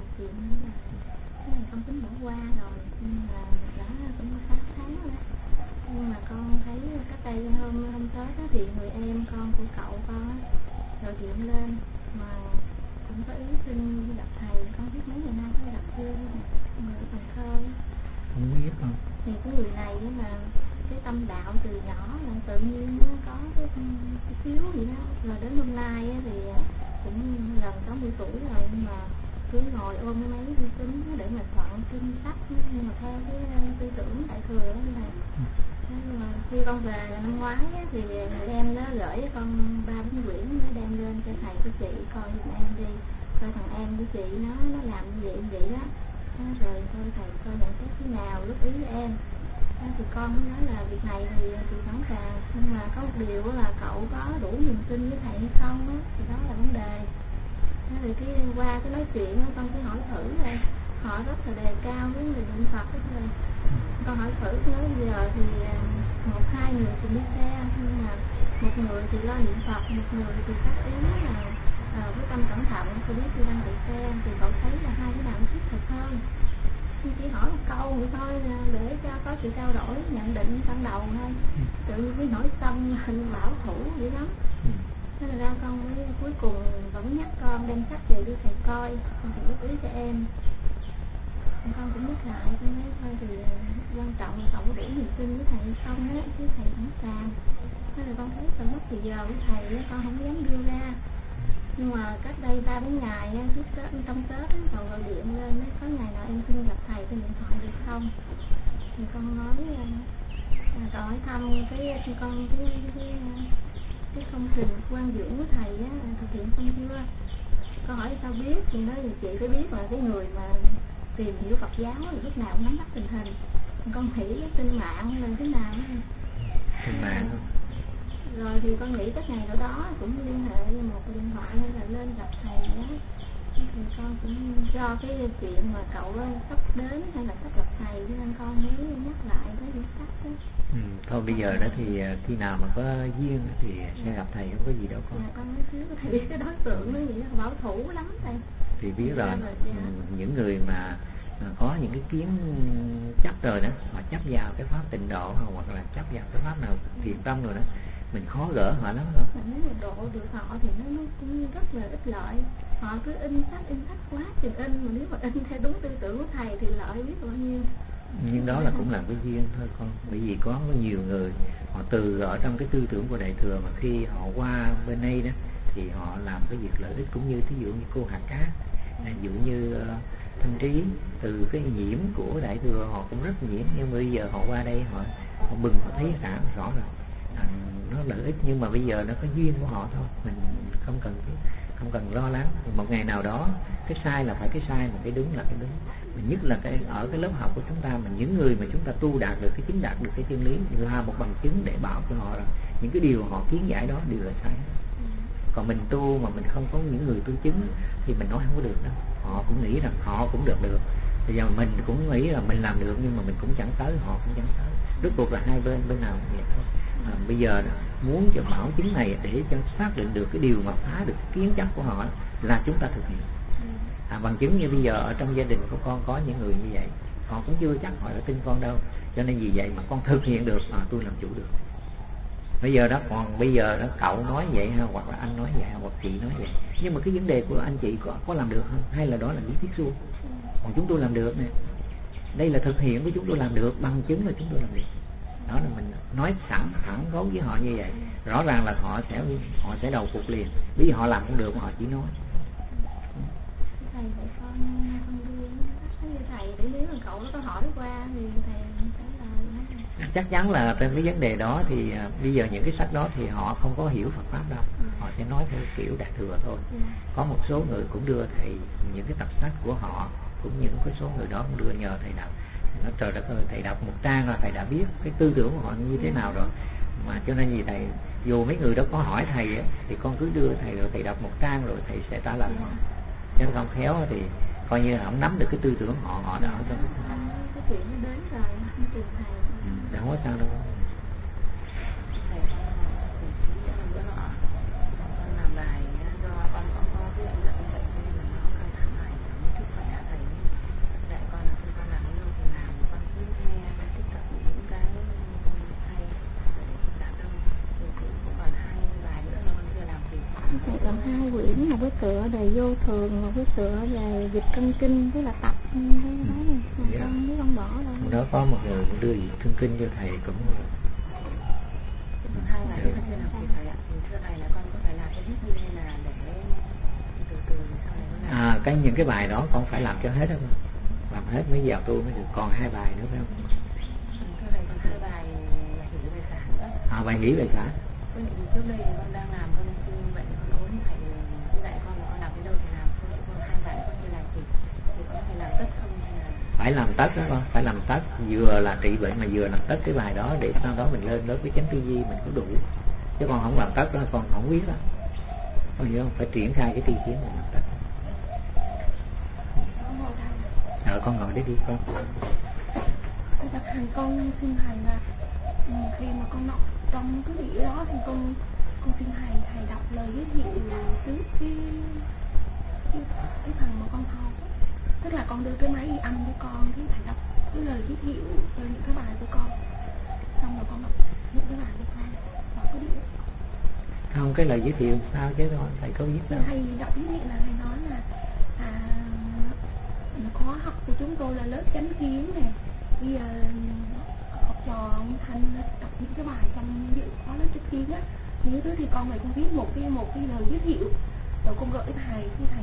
Speaker 3: Con tính bỏ qua rồi, nhưng mà đã cũng 6 tháng rồi. Nhưng mà con thấy cách đây hôm tới đó thì người em con của cậu con rồi điện lên mà cũng có ý xin đi gặp thầy. Con biết mấy ngày nay có gặp chưa? Người Cần Thơ
Speaker 1: không biết không?
Speaker 3: Thì cái người này là cái tâm đạo từ nhỏ là tự nhiên nó có cái khiếu gì đó, rồi đến hôm nay thì cũng gần 60 tuổi rồi, nhưng mà cứ ngồi ôm cái máy vi tính để mà soạn kinh sách, nhưng mà theo cái tư tưởng đại thừa đó là. Nhưng mà khi con về năm ngoái thì người em đó gửi con 3-4 quyển nó đem lên cho thầy của chị coi giùm em đi, coi thằng em của chị nó làm như vậy đó. Rồi thôi thầy coi nhận xét thế nào, lúc ý với em. Thì con mới nói là việc này thì không càng, nhưng mà có một điều là cậu có đủ niềm tin với thầy hay không á, thì đó là vấn đề. Rồi cái qua cái nói chuyện đó, con cứ hỏi thử rồi họ rất là đề cao với người niệm Phật hết rồi. Con hỏi thử nói bây giờ thì 1-2 người cùng đi xe, người thì lo niệm Phật, một người thì tác ý là với tâm cẩn thận. Tôi biết tôi đang tự xem thì cậu thấy là hai cái nào thiết thực hơn. Tôi chỉ hỏi một câu vậy thôi để cho có sự trao đổi nhận định ban đầu thôi. Tự nhiên cái hỏi xong hình bảo thủ vậy đó. Thế là ra con mới cuối cùng vẫn nhắc con đem sách về đi thầy coi, con thì góp ý cho em. Con cũng nhắc lại cho nói thôi thì quan trọng là cậu đủ niềm tin với thầy xong á, chứ thầy không làm. Thế là con thấy phải mất thời giờ với thầy, con không dám đưa ra. Nhưng mà cách đây 3-4 ngày trong Tết cậu gọi điện lên, có ngày nào em xin gặp thầy trên điện thoại được không? Thì con nói cậu hỏi thăm cái công trình quan dưỡng của thầy á, thực hiện xong chưa? Con hỏi sao biết? Thì nói là chị phải biết là cái người mà tìm hiểu Phật giáo là lúc nào cũng nắm bắt tình hình. Con nghĩ trên mạng là thế nào đó.
Speaker 1: Trên mạng
Speaker 3: rồi thì con nghĩ các ngày đó cũng liên hệ một điện thoại hay là lên gặp thầy đó. Thì con cũng do cái chuyện mà cậu sắp đến hay là sắp gặp thầy nên con mới nhắc lại với điểm sách đó.
Speaker 1: Thôi bây giờ đó thì khi nào mà có duyên thì sẽ gặp thầy, không có gì đâu con.
Speaker 3: Con nói chứ thầy biết cái đối tượng nó gì bảo thủ lắm thầy.
Speaker 1: Thì biết rồi, những người mà có những cái kiến chấp rồi đó, họ chấp vào cái pháp tịnh độ hoặc là chấp vào cái pháp nào thiền tâm rồi đó, mình khó gỡ họ lắm thôi.
Speaker 3: Nếu mà độ được họ thì nó cũng rất là ích lợi. Họ cứ in sách quá chừng in, mà nếu mà in theo đúng tư tưởng của thầy thì lợi biết bao nhiêu.
Speaker 1: Nhưng đó là cũng là cái duyên thôi con, bởi vì có nhiều người họ từ ở trong cái tư tưởng của Đại Thừa mà khi họ qua bên đây đó thì họ làm cái việc lợi ích, cũng như thí dụ như cô Hạt Cá, ví dụ như Thanh Trí, từ cái nhiễm của Đại Thừa họ cũng rất nhiễm, nhưng mà bây giờ họ qua đây họ bừng, họ thấy rõ rồi nó lợi ích, nhưng mà bây giờ nó có duyên của họ thôi, mình không cần lo lắng. Một ngày nào đó cái sai là phải cái sai, mà cái đúng là cái đúng. Mình nhất là ở cái lớp học của chúng ta, mình những người mà chúng ta tu đạt được cái chứng, đạt được cái chân lý là một bằng chứng để bảo cho họ rằng những cái điều họ kiến giải đó đều là sai. Còn mình tu mà mình không có những người tu chứng thì mình nói không có được đâu. Họ cũng nghĩ rằng họ cũng được. Bây giờ mình cũng nghĩ là mình làm được, nhưng mà mình cũng chẳng tới, họ cũng chẳng tới. Rốt cuộc là hai bên nào cũng vậy thôi. Bây giờ muốn cho bảo chứng này để cho xác định được cái điều mà phá được kiến chấp của họ là chúng ta thực hiện. Bằng chứng như bây giờ ở trong gia đình của con có những người như vậy, họ cũng chưa chắc họ đã tin con đâu, cho nên vì vậy mà con thực hiện được, tôi làm chủ được. Bây giờ đó, còn bây giờ đó cậu nói vậy ha, hoặc là anh nói vậy, hoặc chị nói vậy, nhưng mà cái vấn đề của anh chị có làm được không, hay là đó là lý thuyết suông? Còn chúng tôi làm được nè, đây là thực hiện của chúng tôi làm được, bằng chứng là chúng tôi làm được. Đó là mình nói thẳng gấu với họ như vậy, rõ ràng là họ sẽ đầu phục liền, bởi vì họ làm không được mà họ chỉ nói.
Speaker 3: Thầy vậy con đưa thầy để nếu mà cậu nó có hỏi qua thì thầy trả lời.
Speaker 1: Chắc chắn là trên cái vấn đề đó thì bây giờ những cái sách đó thì họ không có hiểu Phật pháp đâu, họ sẽ nói theo kiểu Đại Thừa thôi. Có một số người cũng đưa thầy những cái tập sách của họ, cũng những cái số người đó cũng đưa nhờ thầy đọc. Nó trời đất ơi, thầy đọc một trang là thầy đã biết cái tư tưởng của họ như thế nào rồi. Mà cho nên vì thầy, dù mấy người đó có hỏi thầy ấy, thì con cứ đưa thầy rồi thầy đọc một trang rồi thầy sẽ trả lời họ. Chứ không khéo thì coi như là không nắm được cái tư tưởng họ đã ở trong
Speaker 3: cái chuyện nó đến rồi không tìm thầy.
Speaker 1: Không có sao đâu.
Speaker 2: Thầy con làm bài do con có cái bệnh như vậy nên là nó căng thẳng này, chút khỏe thầy dạy con là khi con làm cái đâu thì làm, con cứ nghe tích tập những cái hay để đạt tâm, rồi cũng còn 2 bài nữa mà con chưa làm gì.
Speaker 3: Thầy còn 2 quyển, một cái tựa đề vô thường, một cái tựa về dịch cân kinh, với là tập cái đó này, con biết con bỏ đâu.
Speaker 1: Đó có một người cũng đưa dịch cân kinh cho thầy cũng.
Speaker 2: 2 bài nữa chưa làm gì thầy ạ? Thì thưa thầy là con có phải làm cho hết như thế là để từ sau này con làm?
Speaker 1: Những cái bài đó con phải làm cho hết không? Làm hết mới vào tu mới được. Còn 2 bài nữa phải không?
Speaker 2: Thưa thầy còn 2 bài nghỉ về xã nữa.
Speaker 1: Bài nghỉ về xã.
Speaker 2: Với lại trước đây thì con đang làm, con bệnh con ốm, thầy dạy con là con làm đến đâu thì làm, con 2 bài con chưa làm gì thì con phải làm tất không hay là?
Speaker 1: Phải làm tất đó con, phải làm tất, vừa là trị bệnh mà vừa làm tất cái bài đó để sau đó mình lên lớp với chánh tư duy mình có đủ. Chứ con không làm tất đó con không biết đó. Con hiểu không? Phải triển khai cái tri kiến mình làm tất. Con ngồi đấy đi con.
Speaker 3: Thầy con xin thầy là khi mà con nộp trong cái gì đó thì con con xin thầy đọc lời giới thiệu trước cái phần mà con học. Tức là con đưa cái máy ghi âm với con, thì thầy đọc cái lời giới thiệu cho những cái bài của con, xong rồi con đọc những cái bài của con vào cái đĩa.
Speaker 1: Không, cái lời giới thiệu sao chứ thôi, thầy có viết đâu.
Speaker 3: Thầy đọc giới thiệu là thầy nói là khóa học của chúng tôi là lớp chánh kiến này. Bây giờ học trò ông Thanh đọc những cái bài trong khóa lớp chánh kiến á. Nếu thứ thì con phải con viết một cái lời giới thiệu, rồi con gửi thầy, cái thầy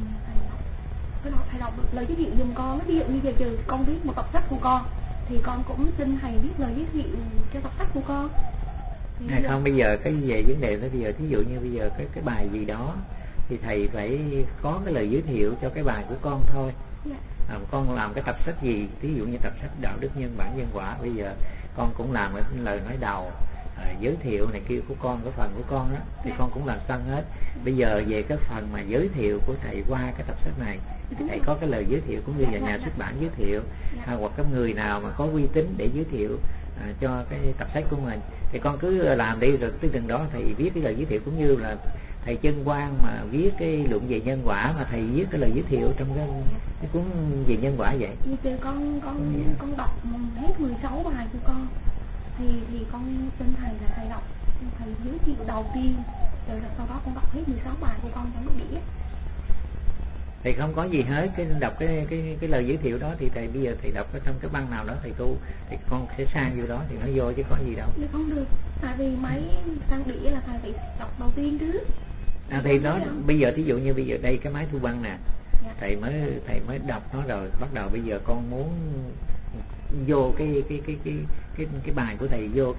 Speaker 3: đọc. Thầy đọc lời giới thiệu giùm con. Ví dụ như giờ con viết một tập sách của con, thì con cũng xin thầy viết lời giới thiệu cho tập sách của con.
Speaker 1: Hay không, bây giờ cái về vấn đề đó, bây giờ thí dụ như bây giờ cái bài gì đó thì thầy phải có cái lời giới thiệu cho cái bài của con thôi. Con làm cái tập sách gì, ví dụ như tập sách đạo đức nhân bản nhân quả, bây giờ con cũng làm cái lời nói đầu, giới thiệu này kia của con, cái phần của con đó thì con cũng làm xong hết. Bây giờ về cái phần mà giới thiệu của thầy qua cái tập sách này, thầy có cái lời giới thiệu cũng như là nhà xuất bản giới thiệu, hoặc cái người nào mà có uy tín để giới thiệu cho cái tập sách của mình, thì con cứ làm đi, rồi tới từng đó thầy viết cái lời giới thiệu, cũng như là thầy Chân Quang mà viết cái luận về nhân quả mà thầy viết cái lời giới thiệu trong cái cuốn về nhân quả vậy.
Speaker 3: Như con đọc hết 16 bài của con, thì con xin thầy là thầy đọc, thầy giới thiệu đầu tiên, rồi sau đó con đọc hết 16 bài của con trong cái đĩa.
Speaker 1: Thì không có gì hết, cái đọc cái lời giới thiệu đó thì thầy bây giờ thầy đọc ở trong cái băng nào đó thầy tu, thì con sẽ sang vô đó thì nó vô chứ có gì đâu.
Speaker 3: Nhưng không được, tại vì máy sang đĩa là thầy phải đọc đầu tiên trước.
Speaker 1: Thì đó bây giờ thí dụ như bây giờ đây cái máy thu băng nè, thầy mới đọc nó rồi, bắt đầu bây giờ con muốn vô cái bài của thầy, vô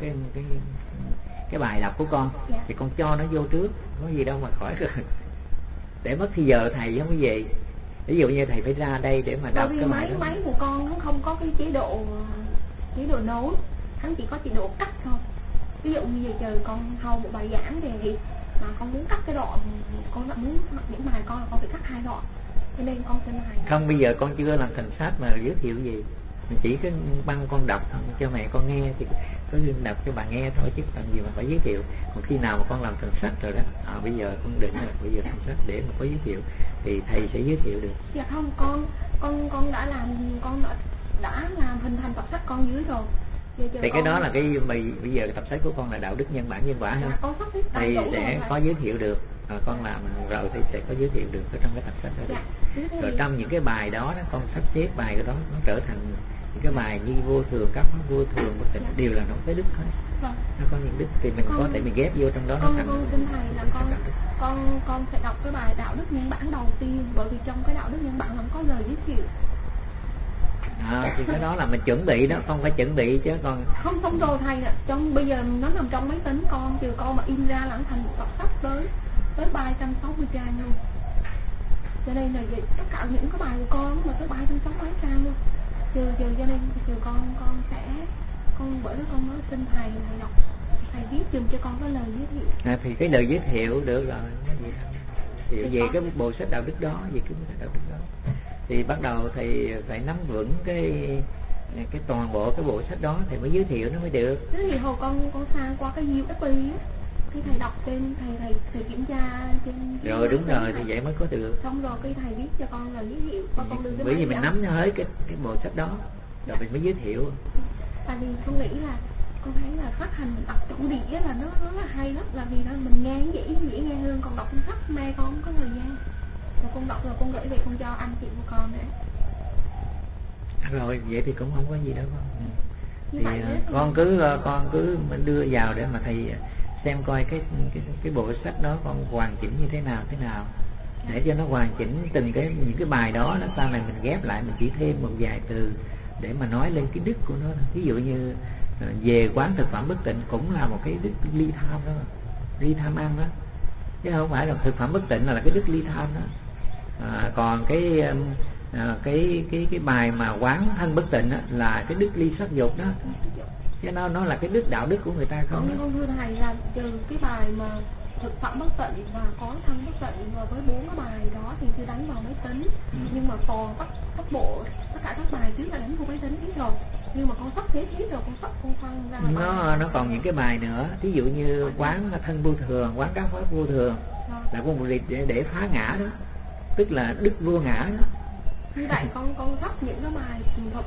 Speaker 1: cái bài đọc của con, thì con cho nó vô trước, có gì đâu mà khỏi rồi. Để mất thì giờ thầy không có gì. Ví dụ như thầy phải ra đây để mà đọc cái bài đó.
Speaker 3: Máy của con nó không có cái chế độ nối, hắn chỉ có chế độ cắt thôi. Ví dụ như giờ trời con hầu một bài giảng thì mà con muốn cắt cái đoạn, con đã muốn những bài con là con phải cắt 2 đoạn, cho nên con xin thầy.
Speaker 1: Không, bây giờ con chưa làm thành sách mà giới thiệu gì, mình chỉ cái băng con đọc cho mẹ con nghe thì có đọc cho bà nghe thôi, chứ cần gì mà phải giới thiệu. Còn khi nào mà con làm thành sách rồi đó, bây giờ con định là bây giờ thành sách để mà có giới thiệu thì thầy sẽ giới thiệu được.
Speaker 3: Dạ không, con đã làm hình thành tập sách con dưới rồi.
Speaker 1: Thì cái đó là cái bây giờ tập sách của con là đạo đức nhân bản nhân quả ha, thì sẽ có giới thiệu được. Con làm rồi thì sẽ có giới thiệu được ở trong cái tập sách đó. Rồi trong những cái bài đó con sắp xếp bài của đó nó trở thành những cái bài như vô thường, các pháp vô thường, bất tịnh đều là nói tới đức thôi. Nó có những đức thì mình có thể mình ghép vô trong đó.
Speaker 3: Con xin thầy là con sẽ đọc cái bài đạo đức nhân bản đầu tiên, bởi vì trong cái đạo đức nhân bản không có lời giới thiệu.
Speaker 1: Thì cái đó là mình chuẩn bị đó, không phải chuẩn bị chứ còn
Speaker 3: không rồi thầy ạ. Trong bây giờ nó nằm trong máy tính con, trừ con mà in ra là nó thành một tập sách tới 360 trang luôn. Cho nên là tất cả những cái bài của con mà tới 360 trang luôn. Cho nên con sẽ bởi đó con mới xin thầy đọc, thầy viết dùm cho con cái lời giới thiệu.
Speaker 1: Thì cái lời giới thiệu được rồi, thì về cái bộ sách đạo đức đó, về cái bộ sách đạo đức đó thì bắt đầu thì phải nắm vững cái toàn bộ cái bộ sách đó thì mới giới thiệu nó mới được.
Speaker 3: Thế thì hồi con sang qua cái UFP á, thì thầy đọc trên thầy kiểm tra trên
Speaker 1: rồi đúng rồi thì vậy mới có được.
Speaker 3: Xong rồi cái thầy viết cho con lời giới thiệu, con đưa cái
Speaker 1: bởi vì mình nắm hết cái bộ sách đó rồi mình mới giới thiệu.
Speaker 3: Tại vì con nghĩ là con thấy là phát hành đọc chủ đĩa là nó rất là hay lắm, là vì nó mình nghe dễ nghe hơn, còn đọc sách mê con không có thời gian. Rồi con đọc rồi con gửi về con cho anh chị của con nữa.
Speaker 1: Rồi vậy thì cũng không có gì đâu con. Thì con cứ mình đưa vào để mà thầy xem coi cái bộ sách đó con hoàn chỉnh như thế nào để cho nó hoàn chỉnh từng những cái bài đó sau này mình ghép lại, mình chỉ thêm một vài từ để mà nói lên cái đức của nó. Ví dụ như về quán thực phẩm bất tịnh cũng là một cái đức ly tham đó, ly tham ăn đó, chứ không phải là thực phẩm bất tịnh là cái đức ly tham đó. Còn cái bài mà quán thân bất tịnh là cái đức ly sắc dục đó, chứ nó là cái đức đạo đức của người ta không.
Speaker 3: Con thưa thầy là trừ cái bài mà thực phẩm bất tịnh và có thân bất tịnh, và với 4 cái bài đó thì chưa đánh vào máy tính. Nhưng mà còn tất cả các bài trước là đánh vô máy tính hết rồi, nhưng mà con sắp hết rồi, con sắp con phân ra
Speaker 1: nó còn những cái bài nữa, ví dụ như quán thân vô thường, quán các pháp vô thường là con một lịch để phá ngã đó, tức là đức vua ngã đó.
Speaker 3: Như vậy con sắp những cái bài thực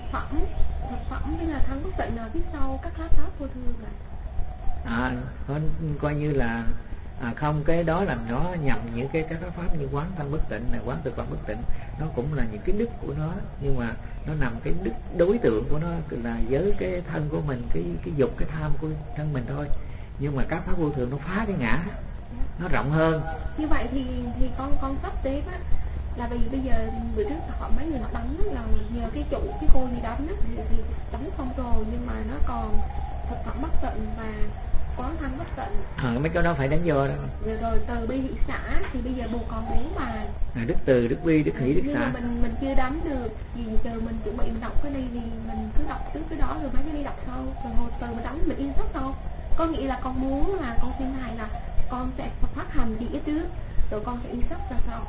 Speaker 3: phẩm như là thân bất tịnh ở phía sau các pháp vô thường này.
Speaker 1: Coi như là không, cái đó là nó nhằm những cái các pháp như quán thân bất tịnh này, quán thực phẩm bất tịnh, nó cũng là những cái đức của nó, nhưng mà nó nằm cái đức đối tượng của nó là với cái thân của mình, cái dục, cái tham của thân mình thôi. Nhưng mà các pháp vô thường nó phá cái ngã, nó rộng hơn.
Speaker 3: Như vậy thì con sắp tiếp á, là vì bây giờ bữa trước họ mấy người họ đánh là nhờ cái cô gì đánh á, thì đánh xong rồi, nhưng mà nó còn thực phẩm bất tịnh và quán thân bất tịnh.
Speaker 1: Mấy cái đó phải đánh vô đó.
Speaker 3: Rồi từ bi hỷ xã thì bây giờ buộc còn 4 bài.
Speaker 1: Đức từ, đức bi, đức hỷ, đức xã.
Speaker 3: Nhưng mà mình chưa đánh được, vì chờ mình chuẩn bị mình đọc cái này thì mình cứ đọc trước cái đó rồi mấy cái đi đọc sau, rồi hồi từ mình đánh mình in sách đâu. Có nghĩa là con muốn là con xin thầy là con sẽ phát hành đĩa trước, rồi con sẽ in sách ra sau.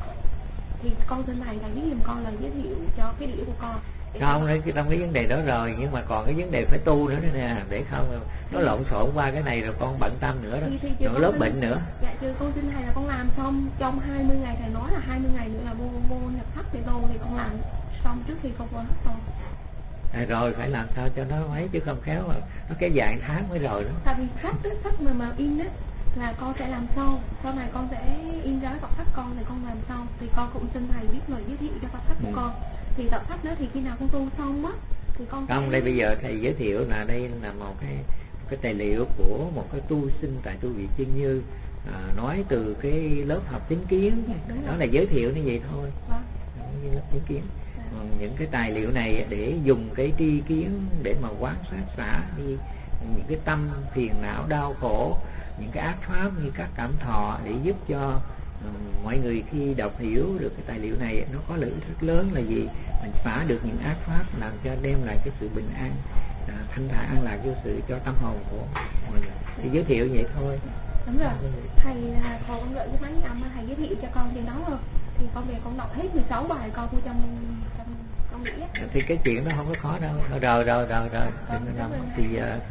Speaker 3: Thì con xin thầy là giúp giùm con là giới thiệu cho cái đĩa của con.
Speaker 1: Không, trong cái vấn đề đó rồi, nhưng mà còn cái vấn đề phải tu nữa nè, để không nó lộn xộn qua cái này rồi con bận tâm nữa đó, rồi lớp bệnh nữa.
Speaker 3: Dạ chứ con xin thầy là con làm xong trong 20 ngày, thầy nói là 20 ngày nữa là vô nhập thất để tu, thì con làm xong trước khi con vô hết rồi.
Speaker 1: Rồi phải làm sao cho nó mấy, chứ không khéo mà nó kéo dài tháng mới rồi đó.
Speaker 3: Tại vì sách mà in á là con sẽ làm sau này con sẽ in ra tập sách con thì con làm sau, thì con cũng xin thầy biết lời giới thiệu cho tập sách của con. Thì tập sách đó thì khi nào con tu xong á thì con
Speaker 1: không, đây bây giờ thầy giới thiệu là đây là một cái tài liệu của một cái tu sinh tại tu viện Chân Như, nói từ cái lớp học chính kiến, đó là giới thiệu như vậy thôi. Như lớp chính kiến. Những cái tài liệu này để dùng cái tri kiến để mà quan sát xả đi những cái tâm phiền não đau khổ, những cái ác pháp như các cảm thọ, để giúp cho mọi người khi đọc hiểu được cái tài liệu này, nó có lợi ích rất lớn là gì? Mình phá được những ác pháp, làm cho đem lại cái sự bình an, thanh thản an lạc vô sự cho tâm hồn của mọi người. Thì giới thiệu vậy thôi.
Speaker 3: Đúng rồi. Thầy hồi con gửi cái mấy năm thầy giới thiệu cho con trên đó rồi, thì con về con đọc hết 16 bài con vô trong con nghĩ.
Speaker 1: Thì cái chuyện đó không có khó đâu. Rồi thì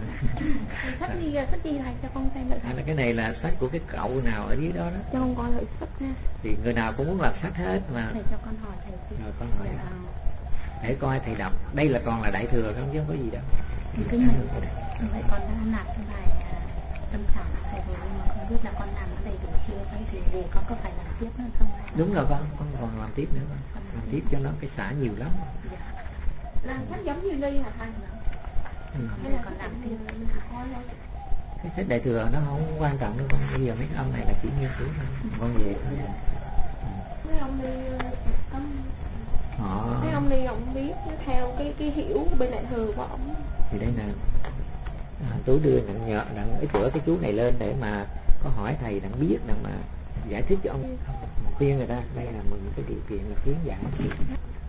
Speaker 3: sách gì thầy cho con xem lại.
Speaker 1: Cái này là sách của cái cậu nào ở dưới đó đó.
Speaker 3: Cho con coi lại sách nha.
Speaker 1: Thì người nào cũng muốn làm sách hết mà.
Speaker 3: Thầy cho con hỏi thầy.
Speaker 1: Rồi con hỏi. Để coi thầy đọc. Đây là còn là đại thừa không, chứ không có gì đâu.
Speaker 3: Cái này vậy con đã nạp cái bài tâm sản thầy rồi, nhưng mà không biết là con làm ở đây đủ chưa, hay thì về con có phải làm tiếp nữa không?
Speaker 1: Đúng rồi con còn làm tiếp nữa con. Làm tiếp cho nó cái xả nhiều lắm.
Speaker 3: Làm sách giống như đây hả thầy? Hay là con làm tiếp
Speaker 1: cái sách đại thừa nó không quan trọng đâu con. Bây giờ mấy ông này là chỉ nghiên cứu thôi, con về thôi.
Speaker 3: Mấy ông đi mấy ông đi ông biết theo cái hiểu bên đại thừa của ông.
Speaker 1: Thì đây nè, Tú đưa đặng chữa cái chú này lên để mà có hỏi thầy đặng biết, đặng mà giải thích cho ông, khuyên người ta. Đây là mừng cái điều kiện là khuyến giải.